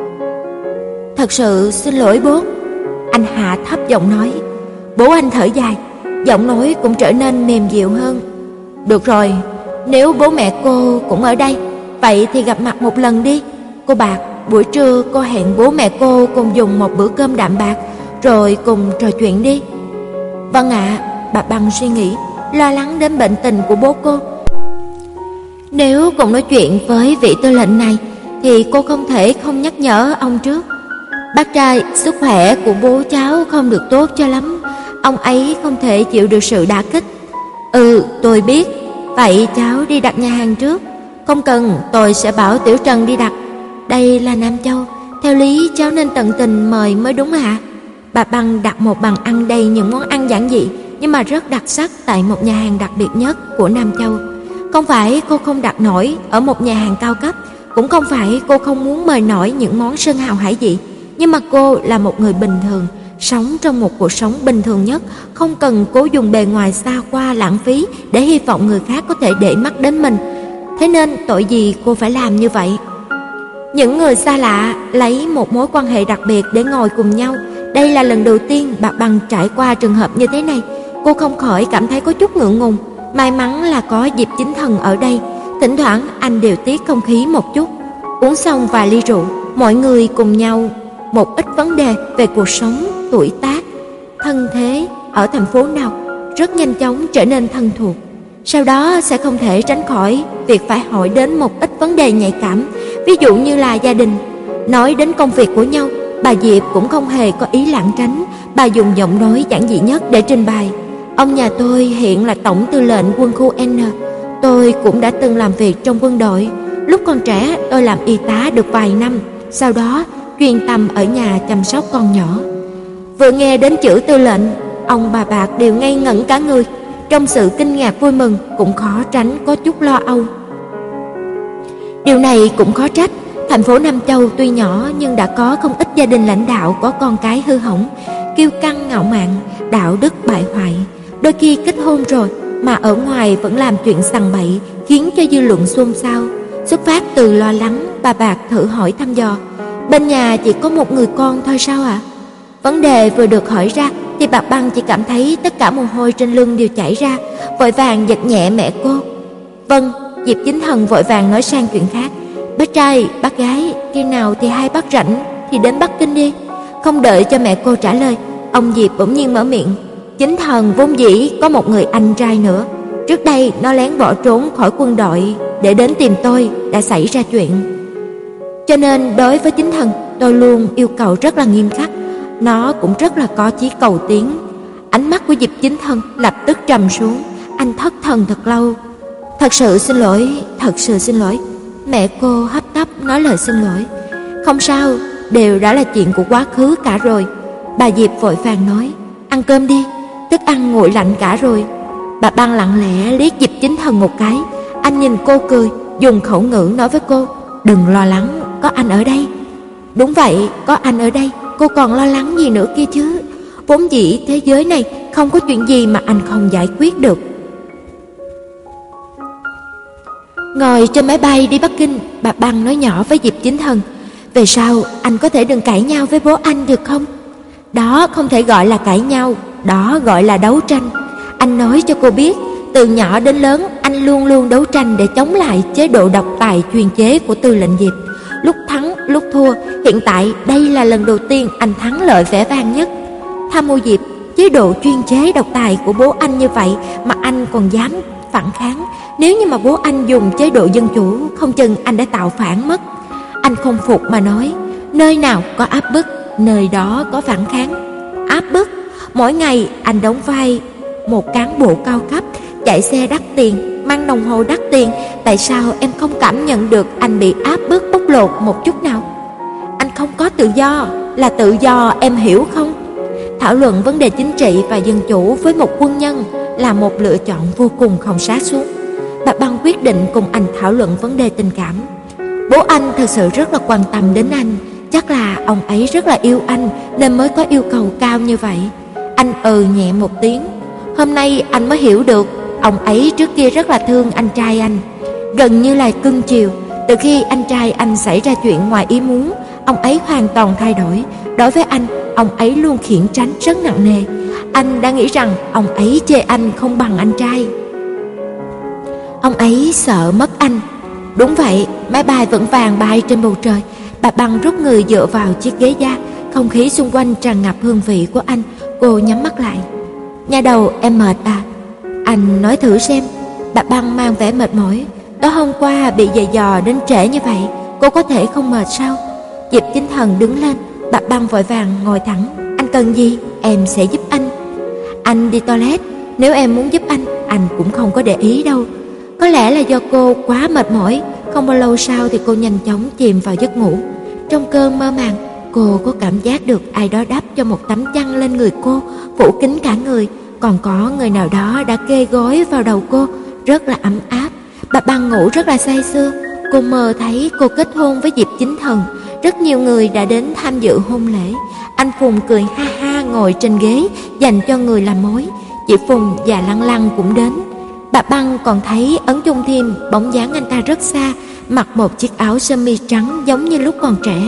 Speaker 1: Thật sự xin lỗi bố, anh hạ thấp giọng nói. Bố anh thở dài, giọng nói cũng trở nên mềm dịu hơn. Được rồi, nếu bố mẹ cô cũng ở đây, vậy thì gặp mặt một lần đi. Cô Bạc, buổi trưa cô hẹn bố mẹ cô cùng dùng một bữa cơm đạm bạc, rồi cùng trò chuyện đi. Vâng ạ, à, bà Băng suy nghĩ, lo lắng đến bệnh tình của bố cô. Nếu cùng nói chuyện với vị tư lệnh này thì cô không thể không nhắc nhở ông trước. Bác trai, sức khỏe của bố cháu không được tốt cho lắm, ông ấy không thể chịu được sự đả kích. Ừ, tôi biết. Vậy cháu đi đặt nhà hàng trước. Không cần, tôi sẽ bảo Tiểu Trần đi đặt. Đây là Nam Châu, theo lý cháu nên tận tình mời mới đúng ạ. Bà Băng đặt một bàn ăn đầy những món ăn giản dị nhưng mà rất đặc sắc tại một nhà hàng đặc biệt nhất của Nam Châu. Không phải cô không đặt nổi ở một nhà hàng cao cấp, cũng không phải cô không muốn mời nổi những món sơn hào hải vị, nhưng mà cô là một người bình thường, sống trong một cuộc sống bình thường nhất, không cần cố dùng bề ngoài xa hoa lãng phí để hy vọng người khác có thể để mắt đến mình. Thế nên tội gì cô phải làm như vậy? Những người xa lạ lấy một mối quan hệ đặc biệt để ngồi cùng nhau, đây là lần đầu tiên bà Băng trải qua trường hợp như thế này. Cô không khỏi cảm thấy có chút ngượng ngùng. May mắn là có Diệp Chính Thần ở đây, thỉnh thoảng anh điều tiết không khí một chút. Uống xong vài ly rượu, mọi người cùng nhau một ít vấn đề về cuộc sống, tuổi tác, thân thế ở thành phố nào rất nhanh chóng trở nên thân thuộc. Sau đó sẽ không thể tránh khỏi việc phải hỏi đến một ít vấn đề nhạy cảm, ví dụ như là gia đình. Nói đến công việc của nhau, bà Diệp cũng không hề có ý lảng tránh, bà dùng giọng nói giản dị nhất để trình bày. Ông nhà tôi hiện là tổng tư lệnh quân khu N. Tôi cũng đã từng làm việc trong quân đội. Lúc còn trẻ tôi làm y tá được vài năm, sau đó chuyên tâm ở nhà chăm sóc con nhỏ. Vừa nghe đến chữ tư lệnh, ông bà Bạc đều ngây ngẩn cả người. Trong sự kinh ngạc vui mừng cũng khó tránh có chút lo âu. Điều này cũng khó trách. Thành phố Nam Châu tuy nhỏ nhưng đã có không ít gia đình lãnh đạo có con cái hư hỏng, kiêu căng ngạo mạn, đạo đức bại hoại. Đôi khi kết hôn rồi mà ở ngoài vẫn làm chuyện sằng bậy, khiến cho dư luận xôn xao. Xuất phát từ lo lắng, bà Bạc thử hỏi thăm dò, bên nhà chỉ có một người con thôi sao ạ? À? Vấn đề vừa được hỏi ra thì bà Băng chỉ cảm thấy tất cả mồ hôi trên lưng đều chảy ra, vội vàng giật nhẹ mẹ cô. Vâng, Diệp Chính Thần vội vàng nói sang chuyện khác. Bác trai, bác gái, khi nào thì hai bác rảnh thì đến Bắc Kinh đi. Không đợi cho mẹ cô trả lời, ông Diệp bỗng nhiên mở miệng. Chính Thần vốn dĩ có một người anh trai nữa. Trước đây nó lén bỏ trốn khỏi quân đội để đến tìm tôi, đã xảy ra chuyện. Cho nên đối với Chính Thần, tôi luôn yêu cầu rất là nghiêm khắc. Nó cũng rất là có chí cầu tiến. Ánh mắt của Diệp Chính Thần lập tức trầm xuống. Anh thất thần thật lâu. Thật sự xin lỗi, thật sự xin lỗi. Mẹ cô hấp tấp nói lời xin lỗi. Không sao, đều đã là chuyện của quá khứ cả rồi. Bà Diệp vội vàng nói, ăn cơm đi, thức ăn nguội lạnh cả rồi. Bà Băng lặng lẽ liếc Diệp Chính Thần một cái. Anh nhìn cô cười, dùng khẩu ngữ nói với cô, đừng lo lắng, có anh ở đây. Đúng vậy, có anh ở đây, cô còn lo lắng gì nữa kia chứ. Vốn dĩ thế giới này không có chuyện gì mà anh không giải quyết được. Ngồi trên máy bay đi Bắc Kinh, bà Băng nói nhỏ với Diệp Chính Thần, về sau anh có thể đừng cãi nhau với bố anh được không? Đó không thể gọi là cãi nhau, đó gọi là đấu tranh. Anh nói cho cô biết, từ nhỏ đến lớn anh luôn luôn đấu tranh để chống lại chế độ độc tài chuyên chế của Tư lệnh Diệp. Lúc thắng, lúc thua, hiện tại đây là lần đầu tiên anh thắng lợi vẻ vang nhất. Tham mưu Diệp, chế độ chuyên chế độc tài của bố anh như vậy mà anh còn dám phản kháng. Nếu như mà bố anh dùng chế độ dân chủ, không chừng anh đã tạo phản mất. Anh không phục mà nói, nơi nào có áp bức, nơi đó có phản kháng. Áp bức? Mỗi ngày anh đóng vai một cán bộ cao cấp, chạy xe đắt tiền, mang đồng hồ đắt tiền. Tại sao em không cảm nhận được anh bị áp bức bóc lột một chút nào? Anh không có tự do, là tự do, em hiểu không? Thảo luận vấn đề chính trị và dân chủ với một quân nhân là một lựa chọn vô cùng không sát suốt. Bà Băng quyết định cùng anh thảo luận vấn đề tình cảm. Bố anh thật sự rất là quan tâm đến anh, chắc là ông ấy rất là yêu anh nên mới có yêu cầu cao như vậy. Anh ừ nhẹ một tiếng. Hôm nay anh mới hiểu được, ông ấy trước kia rất là thương anh trai anh, gần như là cưng chiều. Từ khi anh trai anh xảy ra chuyện ngoài ý muốn, ông ấy hoàn toàn thay đổi. Đối với anh, ông ấy luôn khiển trách rất nặng nề. Anh đã nghĩ rằng ông ấy chê anh không bằng anh trai. Ông ấy sợ mất anh. Đúng vậy, máy bay vững vàng bay trên bầu trời. Bà Băng rút người dựa vào chiếc ghế da, không khí xung quanh tràn ngập hương vị của anh. Cô nhắm mắt lại. Nha đầu, em mệt à? Anh nói thử xem. Bà Băng mang vẻ mệt mỏi. Tối hôm qua bị giày dò đến trễ như vậy, cô có thể không mệt sao? Diệp Chính Thần đứng lên. Bà Băng vội vàng ngồi thẳng. Anh cần gì? Em sẽ giúp anh. Anh đi toilet. Nếu em muốn giúp anh, anh cũng không có để ý đâu. Có lẽ là do cô quá mệt mỏi. Không bao lâu sau thì cô nhanh chóng chìm vào giấc ngủ. Trong cơn mơ màng, cô có cảm giác được ai đó đắp cho một tấm chăn lên người cô, phủ kín cả người. Còn có người nào đó đã kê gối vào đầu cô, rất là ấm áp. Bà Băng ngủ rất là say sưa. Cô mơ thấy cô kết hôn với Diệp Chính Thần. Rất nhiều người đã đến tham dự hôn lễ. Anh Phùng cười ha ha ngồi trên ghế dành cho người làm mối. Chị Phùng và Lăng Lăng cũng đến. Bà Băng còn thấy Ấn Chung Thiêm, bóng dáng anh ta rất xa, mặc một chiếc áo sơ mi trắng giống như lúc còn trẻ.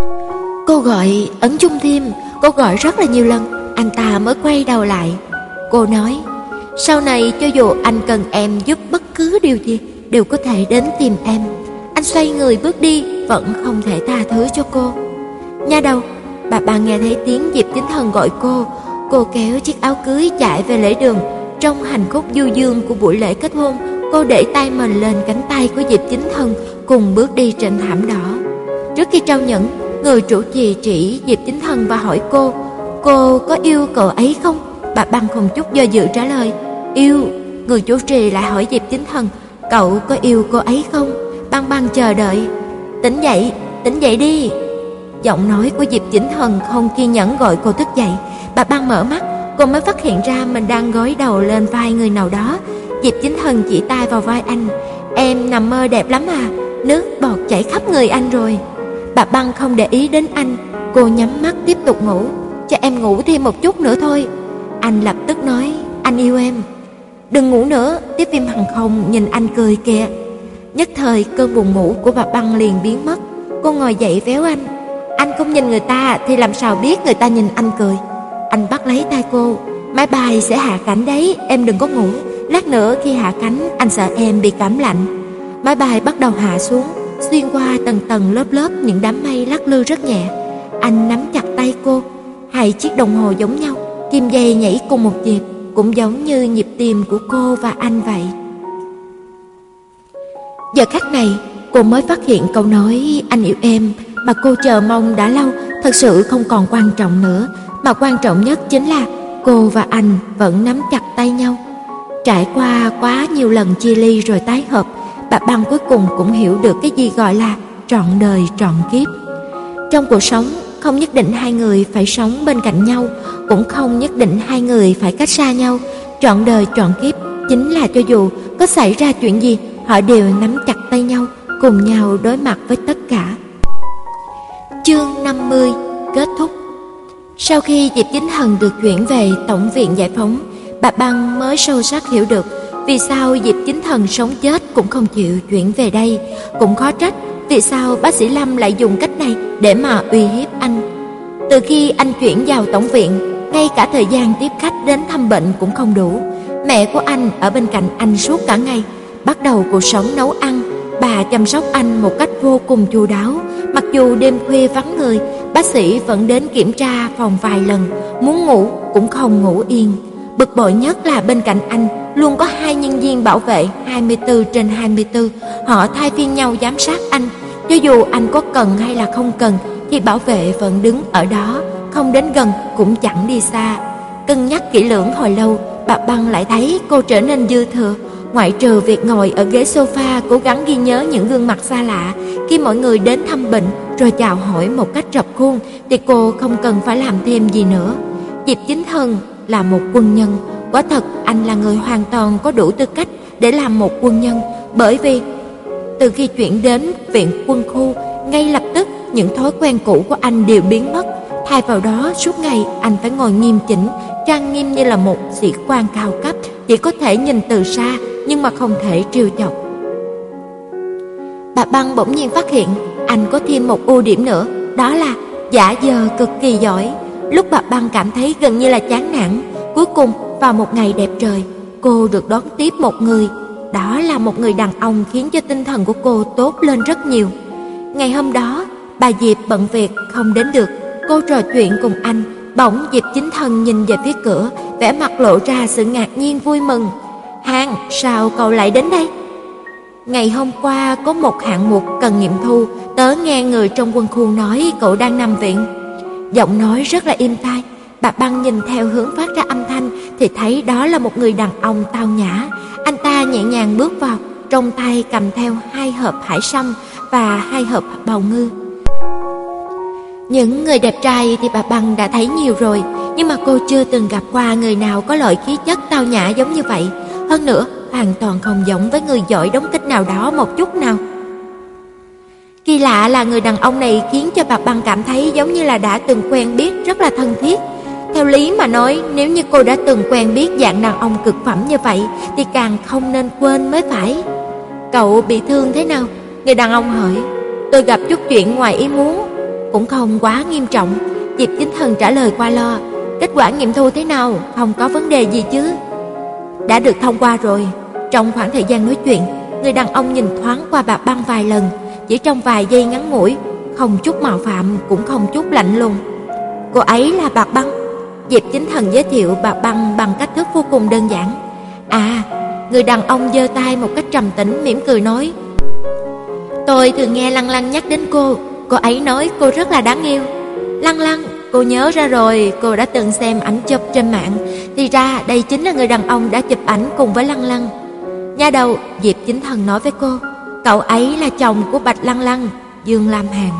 Speaker 1: Cô gọi Ấn Chung Thiêm, cô gọi rất là nhiều lần, anh ta mới quay đầu lại. Cô nói, sau này cho dù anh cần em giúp bất cứ điều gì, đều có thể đến tìm em. Anh xoay người bước đi, vẫn không thể tha thứ cho cô. Nha đầu, bà Băng nghe thấy tiếng Diệp Chính Thần gọi cô. Cô kéo chiếc áo cưới chạy về lễ đường. Trong hành khúc du dương của buổi lễ kết hôn, cô để tay mình lên cánh tay của Diệp Chính Thần, cùng bước đi trên thảm đỏ. Trước khi trao nhẫn, người chủ trì chỉ Diệp Chính Thần và hỏi cô, cô có yêu cậu ấy không? Bà Băng không chút do dự trả lời, yêu. Người chủ trì lại hỏi Diệp Chính Thần, cậu có yêu cô ấy không? Băng Băng chờ đợi. Tỉnh dậy, tỉnh dậy đi. Giọng nói của Diệp Chính Thần không kiên nhẫn gọi cô thức dậy. Bà Băng mở mắt, cô mới phát hiện ra mình đang gối đầu lên vai người nào đó. Diệp Chính Thần chỉ tay vào vai anh. Em nằm mơ đẹp lắm à, nước bọt chảy khắp người anh rồi. Bà Băng không để ý đến anh. Cô nhắm mắt tiếp tục ngủ. Cho em ngủ thêm một chút nữa thôi. Anh lập tức nói, anh yêu em. Đừng ngủ nữa, tiếp viên hàng không nhìn anh cười kìa. Nhất thời cơn buồn ngủ của bà Băng liền biến mất. Cô ngồi dậy véo anh. Anh không nhìn người ta thì làm sao biết người ta nhìn anh cười. Anh bắt lấy tay cô. Máy bay sẽ hạ cánh đấy, em đừng có ngủ. Lát nữa khi hạ cánh, anh sợ em bị cảm lạnh. Máy bay bắt đầu hạ xuống, xuyên qua tầng tầng lớp lớp những đám mây lắc lư rất nhẹ. Anh nắm chặt tay cô. Hai chiếc đồng hồ giống nhau, kim dây nhảy cùng một nhịp, cũng giống như nhịp tim của cô và anh vậy. Giờ khắc này, cô mới phát hiện câu nói anh yêu em mà cô chờ mong đã lâu thật sự không còn quan trọng nữa, mà quan trọng nhất chính là cô và anh vẫn nắm chặt tay nhau. Trải qua quá nhiều lần chia ly rồi tái hợp, bà Băng cuối cùng cũng hiểu được cái gì gọi là trọn đời trọn kiếp. Trong cuộc sống, không nhất định hai người phải sống bên cạnh nhau, cũng không nhất định hai người phải cách xa nhau. Trọn đời trọn kiếp chính là cho dù có xảy ra chuyện gì, họ đều nắm chặt tay nhau, cùng nhau đối mặt với tất cả. Chương năm mươi kết thúc. Sau khi Diệp Chính Thần được chuyển về Tổng viện Giải phóng, bà Băng mới sâu sắc hiểu được vì sao Diệp Chính Thần sống chết cũng không chịu chuyển về đây. Cũng khó trách vì sao bác sĩ Lâm lại dùng cách này để mà uy hiếp anh. Từ khi anh chuyển vào Tổng viện, ngay cả thời gian tiếp khách đến thăm bệnh cũng không đủ. Mẹ của anh ở bên cạnh anh suốt cả ngày, bắt đầu cuộc sống nấu ăn. Bà chăm sóc anh một cách vô cùng chu đáo. Mặc dù đêm khuya vắng người, bác sĩ vẫn đến kiểm tra phòng vài lần, muốn ngủ cũng không ngủ yên. Bực bội nhất là bên cạnh anh luôn có hai nhân viên bảo vệ hai mươi bốn trên hai mươi bốn, họ thay phiên nhau giám sát anh. Cho dù anh có cần hay là không cần thì bảo vệ vẫn đứng ở đó, không đến gần cũng chẳng đi xa. Cân nhắc kỹ lưỡng hồi lâu, bà Băng lại thấy cô trở nên dư thừa. Ngoại trừ việc ngồi ở ghế sofa cố gắng ghi nhớ những gương mặt xa lạ khi mọi người đến thăm bệnh rồi chào hỏi một cách rập khuôn, thì cô không cần phải làm thêm gì nữa. Diệp Chính Thần là một quân nhân, quả thật anh là người hoàn toàn có đủ tư cách để làm một quân nhân, bởi vì từ khi chuyển đến viện quân khu, ngay lập tức những thói quen cũ của anh đều biến mất. Thay vào đó, suốt ngày anh phải ngồi nghiêm chỉnh, trang nghiêm như là một sĩ quan cao cấp, chỉ có thể nhìn từ xa nhưng mà không thể trêu chọc. Bà Băng bỗng nhiên phát hiện anh có thêm một ưu điểm nữa, đó là giả vờ cực kỳ giỏi. Lúc bà Băng cảm thấy gần như là chán nản, cuối cùng vào một ngày đẹp trời, cô được đón tiếp một người. Đó là một người đàn ông khiến cho tinh thần của cô tốt lên rất nhiều. Ngày hôm đó, bà Diệp bận việc không đến được. Cô trò chuyện cùng anh, bỗng Diệp Chính Thần nhìn về phía cửa, vẻ mặt lộ ra sự ngạc nhiên vui mừng. Hàng, sao cậu lại đến đây? Ngày hôm qua có một hạng mục cần nghiệm thu, tớ nghe người trong quân khu nói cậu đang nằm viện. Giọng nói rất là êm tai. Bà Băng nhìn theo hướng phát ra âm thanh thì thấy đó là một người đàn ông tao nhã. Anh ta nhẹ nhàng bước vào, trong tay cầm theo hai hộp hải sâm và hai hộp bào ngư. Những người đẹp trai thì bà Băng đã thấy nhiều rồi, nhưng mà cô chưa từng gặp qua người nào có loại khí chất tao nhã giống như vậy. Hơn nữa, hoàn toàn không giống với người giỏi đóng kịch nào đó một chút nào. Kỳ lạ là người đàn ông này khiến cho bà Băng cảm thấy giống như là đã từng quen biết, rất là thân thiết. Theo lý mà nói, nếu như cô đã từng quen biết dạng đàn ông cực phẩm như vậy thì càng không nên quên mới phải. Cậu bị thương thế nào? Người đàn ông hỏi. Tôi gặp chút chuyện ngoài ý muốn, cũng không quá nghiêm trọng. Diệp Chính Thần trả lời qua lo. Kết quả nghiệm thu thế nào? Không có vấn đề gì chứ? Đã được thông qua rồi. Trong khoảng thời gian nói chuyện, người đàn ông nhìn thoáng qua bà Băng vài lần, chỉ trong vài giây ngắn ngủi, không chút mạo phạm cũng không chút lạnh lùng. Cô ấy là bà Băng. Diệp Chính Thần giới thiệu bà Băng bằng cách thức vô cùng đơn giản. À, người đàn ông giơ tay một cách trầm tĩnh mỉm cười nói. Tôi thường nghe Lăng Lăng nhắc đến cô, cô ấy nói cô rất là đáng yêu. Lăng Lăng, cô nhớ ra rồi, cô đã từng xem ảnh chụp trên mạng, thì ra đây chính là người đàn ông đã chụp ảnh cùng với Lăng Lăng. Nha đầu, Diệp Chính Thần nói với cô, cậu ấy là chồng của Bạch Lăng Lăng, Dương Lam Hàn.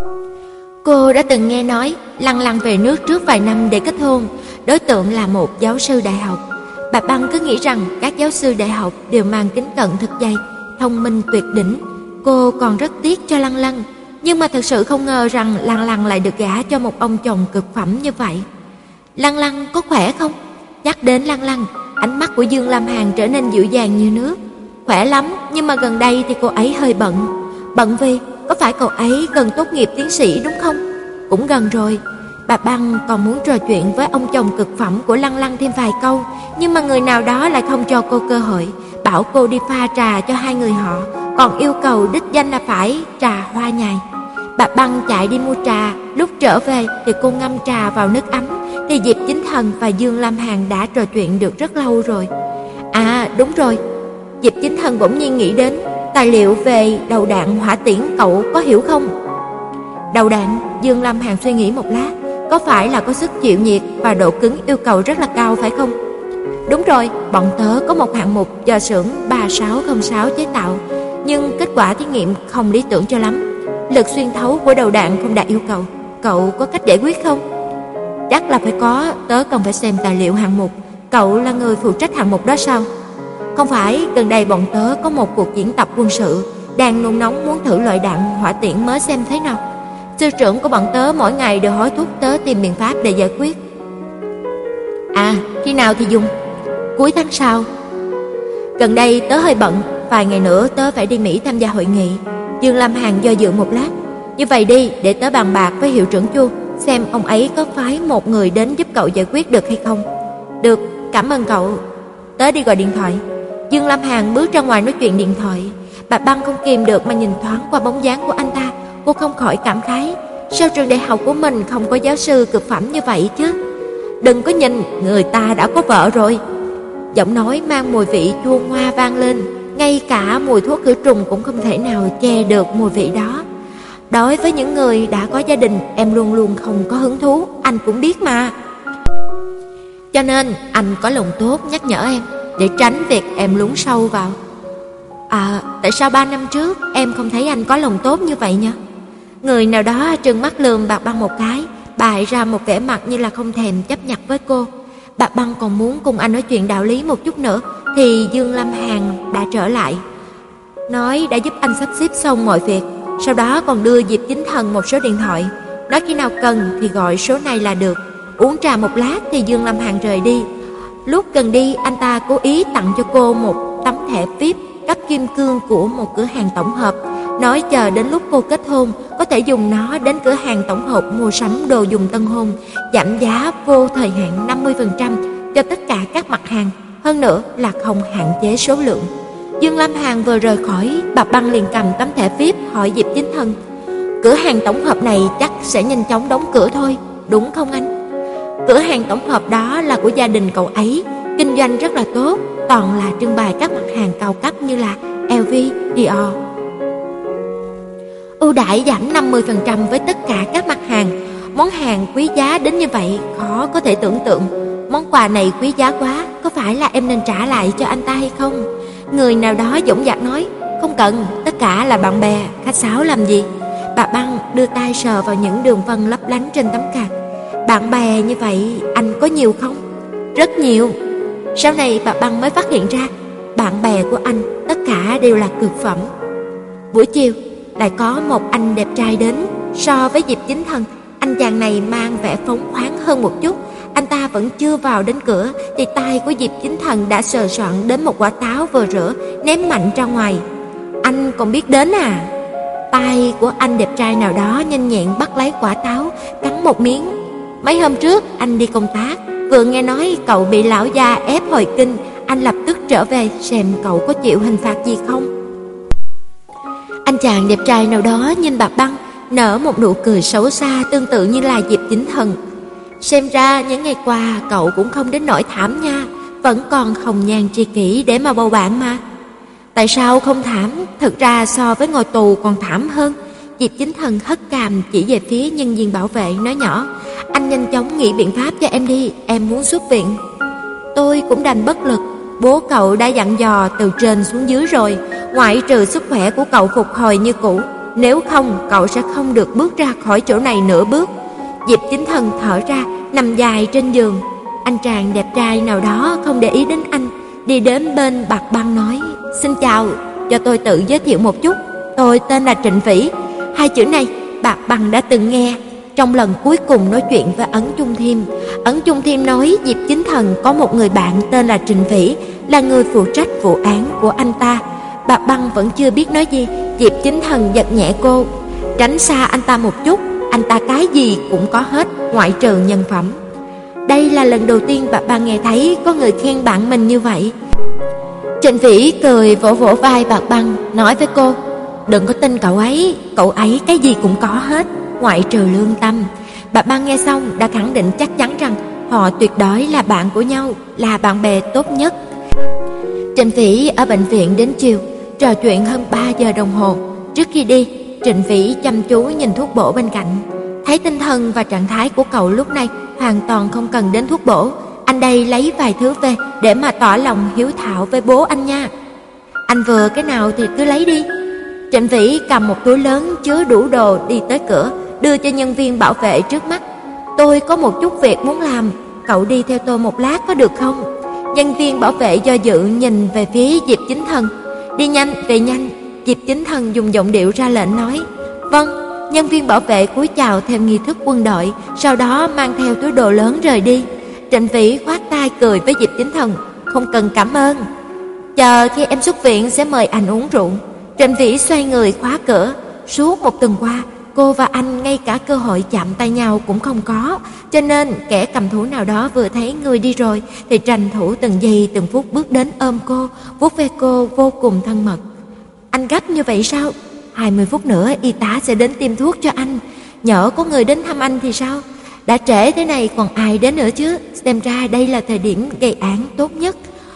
Speaker 1: Cô đã từng nghe nói Lăng Lăng về nước trước vài năm để kết hôn, đối tượng là một giáo sư đại học. Bà Băng cứ nghĩ rằng các giáo sư đại học đều mang kính cận thật dày, thông minh tuyệt đỉnh. Cô còn rất tiếc cho Lăng Lăng, nhưng mà thật sự không ngờ rằng Lăng Lăng lại được gả cho một ông chồng cực phẩm như vậy. Lăng Lăng có khỏe không? Nhắc đến Lăng Lăng, ánh mắt của Dương Lam Hàn trở nên dịu dàng như nước. Khỏe lắm, nhưng mà gần đây thì cô ấy hơi bận. Bận vì có phải cậu ấy gần tốt nghiệp tiến sĩ đúng không? Cũng gần rồi. Bà Băng còn muốn trò chuyện với ông chồng cực phẩm của Lăng Lăng thêm vài câu, nhưng mà người nào đó lại không cho cô cơ hội, bảo cô đi pha trà cho hai người họ, còn yêu cầu đích danh là phải trà hoa nhài. Bà Băng chạy đi mua trà, lúc trở về thì cô ngâm trà vào nước ấm, thì Diệp Chính Thần và Dương Lam Hàn đã trò chuyện được rất lâu rồi. À đúng rồi, Diệp Chính Thần bỗng nhiên nghĩ đến tài liệu về đầu đạn hỏa tiễn, cậu có hiểu không? Đầu đạn, Dương Lam Hàn suy nghĩ một lát, có phải là có sức chịu nhiệt và độ cứng yêu cầu rất là cao phải không? Đúng rồi, bọn tớ có một hạng mục do xưởng ba sáu không sáu chế tạo, nhưng kết quả thí nghiệm không lý tưởng cho lắm. Lực xuyên thấu của đầu đạn không đạt yêu cầu. Cậu có cách giải quyết không? Chắc là phải có, tớ cần phải xem tài liệu hạng mục. Cậu là người phụ trách hạng mục đó sao? Không phải gần đây bọn tớ có một cuộc diễn tập quân sự, đang nôn nóng muốn thử loại đạn hỏa tiễn mới xem thế nào. Sư trưởng của bọn tớ mỗi ngày đều hối thúc tớ tìm biện pháp để giải quyết. À, khi nào thì dùng? Cuối tháng sau. Gần đây tớ hơi bận, vài ngày nữa tớ phải đi Mỹ tham gia hội nghị. Dương Lâm Hàn do dự một lát. Như vậy đi, để tớ bàn bạc với hiệu trưởng Chu, xem ông ấy có phái một người đến giúp cậu giải quyết được hay không. Được, cảm ơn cậu. Tớ đi gọi điện thoại. Dương Lâm Hàn bước ra ngoài nói chuyện điện thoại. Bà Băng không kìm được mà nhìn thoáng qua bóng dáng của anh ta. Cô không khỏi cảm khái, sao trường đại học của mình không có giáo sư cực phẩm như vậy chứ? Đừng có nhìn, người ta đã có vợ rồi. Giọng nói mang mùi vị chua ngoa vang lên, ngay cả mùi thuốc khử trùng cũng không thể nào che được mùi vị đó. Đối với những người đã có gia đình, em luôn luôn không có hứng thú, anh cũng biết mà. Cho nên anh có lòng tốt nhắc nhở em, để tránh việc em lún sâu vào. À, tại sao ba năm trước em không thấy anh có lòng tốt như vậy nhỉ? Người nào đó trừng mắt lườm Bạc Băng một cái, bày ra một vẻ mặt như là không thèm chấp nhặt với cô. Bạc Băng còn muốn cùng anh nói chuyện đạo lý một chút nữa, thì Dương Lâm Hàn đã trở lại, nói đã giúp anh sắp xếp xong mọi việc. Sau đó còn đưa Diệp Chính Thần một số điện thoại, nói khi nào cần thì gọi số này là được. Uống trà một lát thì Dương Lâm Hàn rời đi. Lúc gần đi, anh ta cố ý tặng cho cô một tấm thẻ vi ai pi cấp kim cương của một cửa hàng tổng hợp, nói chờ đến lúc cô kết hôn có thể dùng nó đến cửa hàng tổng hợp mua sắm đồ dùng tân hôn, giảm giá vô thời hạn năm mươi phần trăm cho tất cả các mặt hàng, hơn nữa là không hạn chế số lượng. Dương Lâm Hàn vừa rời khỏi, Bạc Băng liền cầm tấm thẻ vi ai pi hỏi Diệp Chính Thần, cửa hàng tổng hợp này chắc sẽ nhanh chóng đóng cửa thôi, đúng không anh? Cửa hàng tổng hợp đó là của gia đình cậu ấy, kinh doanh rất là tốt, toàn là trưng bày các mặt hàng cao cấp như là lờ vê, Dior. Ưu đãi giảm năm mươi phần trăm với tất cả các mặt hàng. Món hàng quý giá đến như vậy khó có thể tưởng tượng. Món quà này quý giá quá, có phải là em nên trả lại cho anh ta hay không? Người nào đó dõng dạc nói, không cần, tất cả là bạn bè, khách sáo làm gì? Bà Băng đưa tay sờ vào những đường vân lấp lánh trên tấm card. Bạn bè như vậy anh có nhiều không? Rất nhiều. Sau này bà Băng mới phát hiện ra, bạn bè của anh tất cả đều là cực phẩm. Buổi chiều lại có một anh đẹp trai đến. So với Diệp Chính Thần, anh chàng này mang vẻ phóng khoáng hơn một chút. Anh ta vẫn chưa vào đến cửa thì tay của Diệp Chính Thần đã sờ soạn đến một quả táo vừa rửa, ném mạnh ra ngoài. Anh còn biết đến à? Tay của anh đẹp trai nào đó nhanh nhẹn bắt lấy quả táo, cắn một miếng. Mấy hôm trước anh đi công tác, vừa nghe nói cậu bị lão gia ép hồi kinh, anh lập tức trở về xem cậu có chịu hình phạt gì không. Anh chàng đẹp trai nào đó nhìn Bạc Băng, nở một nụ cười xấu xa tương tự như là Diệp Chính Thần. Xem ra những ngày qua cậu cũng không đến nỗi thảm nha, vẫn còn hồng nhan tri kỷ để mà bầu bạn mà. Tại sao không thảm? Thực ra so với ngồi tù còn thảm hơn. Diệp Chính Thần hất cằm chỉ về phía nhân viên bảo vệ, nói nhỏ, anh nhanh chóng nghĩ biện pháp cho em đi, em muốn xuất viện. Tôi cũng đành bất lực. Bố cậu đã dặn dò từ trên xuống dưới rồi, ngoại trừ sức khỏe của cậu phục hồi như cũ, nếu không cậu sẽ không được bước ra khỏi chỗ này nửa bước. Diệp Chính Thần thở ra, nằm dài trên giường. Anh chàng đẹp trai nào đó không để ý đến anh, đi đến bên Bạc Băng nói, xin chào, cho tôi tự giới thiệu một chút, tôi tên là Trịnh Vĩ. Hai chữ này Bạc Băng đã từng nghe trong lần cuối cùng nói chuyện với Ấn Chung Thiêm. Ấn Chung Thiêm nói Diệp Chính Thần có một người bạn tên là Trịnh Vĩ, là người phụ trách vụ án của anh ta. Bạc Băng vẫn chưa biết nói gì. Diệp Chính Thần giật nhẹ cô, tránh xa anh ta một chút, anh ta cái gì cũng có hết, ngoại trừ nhân phẩm. Đây là lần đầu tiên Bạc Băng nghe thấy có người khen bạn mình như vậy. Trịnh Vĩ cười vỗ vỗ vai Bạc Băng, nói với cô, đừng có tin cậu ấy, cậu ấy cái gì cũng có hết, ngoại trừ lương tâm. Bạc Băng nghe xong đã khẳng định chắc chắn rằng họ tuyệt đối là bạn của nhau, là bạn bè tốt nhất. Trịnh Vĩ ở bệnh viện đến chiều, trò chuyện hơn ba giờ đồng hồ. Trước khi đi, Trịnh Vĩ chăm chú nhìn thuốc bổ bên cạnh, thấy tinh thần và trạng thái của cậu lúc này hoàn toàn không cần đến thuốc bổ. Anh đây lấy vài thứ về để mà tỏ lòng hiếu thảo với bố anh nha. Anh vừa cái nào thì cứ lấy đi. Trịnh Vĩ cầm một túi lớn chứa đủ đồ đi tới cửa, đưa cho nhân viên bảo vệ trước mắt. Tôi có một chút việc muốn làm, cậu đi theo tôi một lát có được không? Nhân viên bảo vệ do dự nhìn về phía Diệp Chính Thần. Đi nhanh, về nhanh. Diệp Chính Thần dùng giọng điệu ra lệnh nói. Vâng. Nhân viên bảo vệ cúi chào theo nghi thức quân đội, sau đó mang theo túi đồ lớn rời đi. Trịnh Vĩ khoát tay cười với Diệp Chính Thần. Không cần cảm ơn. Chờ khi em xuất viện sẽ mời anh uống rượu. Trịnh Vĩ xoay người khóa cửa. Suốt một tuần qua, cô và anh ngay cả cơ hội chạm tay nhau cũng không có, cho nên kẻ cầm thú nào đó vừa thấy người đi rồi thì tranh thủ từng giây từng phút bước đến ôm cô, vuốt ve cô vô cùng thân mật. Anh gấp như vậy sao? hai mươi phút nữa y tá sẽ đến tiêm thuốc cho anh. Nhỡ có người đến thăm anh thì sao? Đã trễ thế này còn ai đến nữa chứ? Xem ra đây là thời điểm gây án tốt nhất.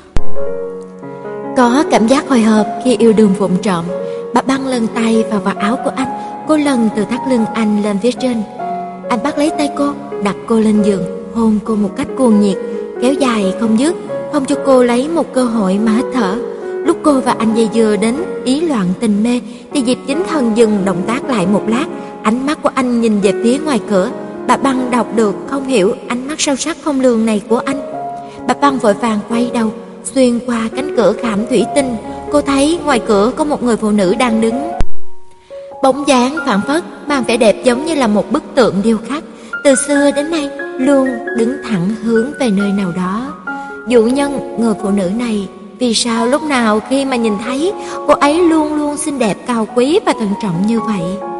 Speaker 1: Có cảm giác hồi hộp khi yêu đương vụng trộm. Bà băng lần tay vào vạt áo của anh. Cô lần từ thắt lưng anh lên phía trên. Anh bắt lấy tay cô, đặt cô lên giường, hôn cô một cách cuồng nhiệt, kéo dài không dứt, không cho cô lấy một cơ hội mà hít thở. Lúc cô và anh dây dưa đến ý loạn tình mê thì Diệp Chính Thần dừng động tác lại một lát. Ánh mắt của anh nhìn về phía ngoài cửa. Bà băng đọc được, không hiểu ánh mắt sâu sắc không lường này của anh. Bà băng vội vàng quay đầu, xuyên qua cánh cửa khảm thủy tinh. Cô thấy ngoài cửa có một người phụ nữ đang đứng. Bóng dáng phảng phất, mang vẻ đẹp giống như là một bức tượng điêu khắc, từ xưa đến nay luôn đứng thẳng hướng về nơi nào đó. Dụ nhân người phụ nữ này, vì sao lúc nào khi mà nhìn thấy cô ấy luôn luôn xinh đẹp cao quý và thận trọng như vậy?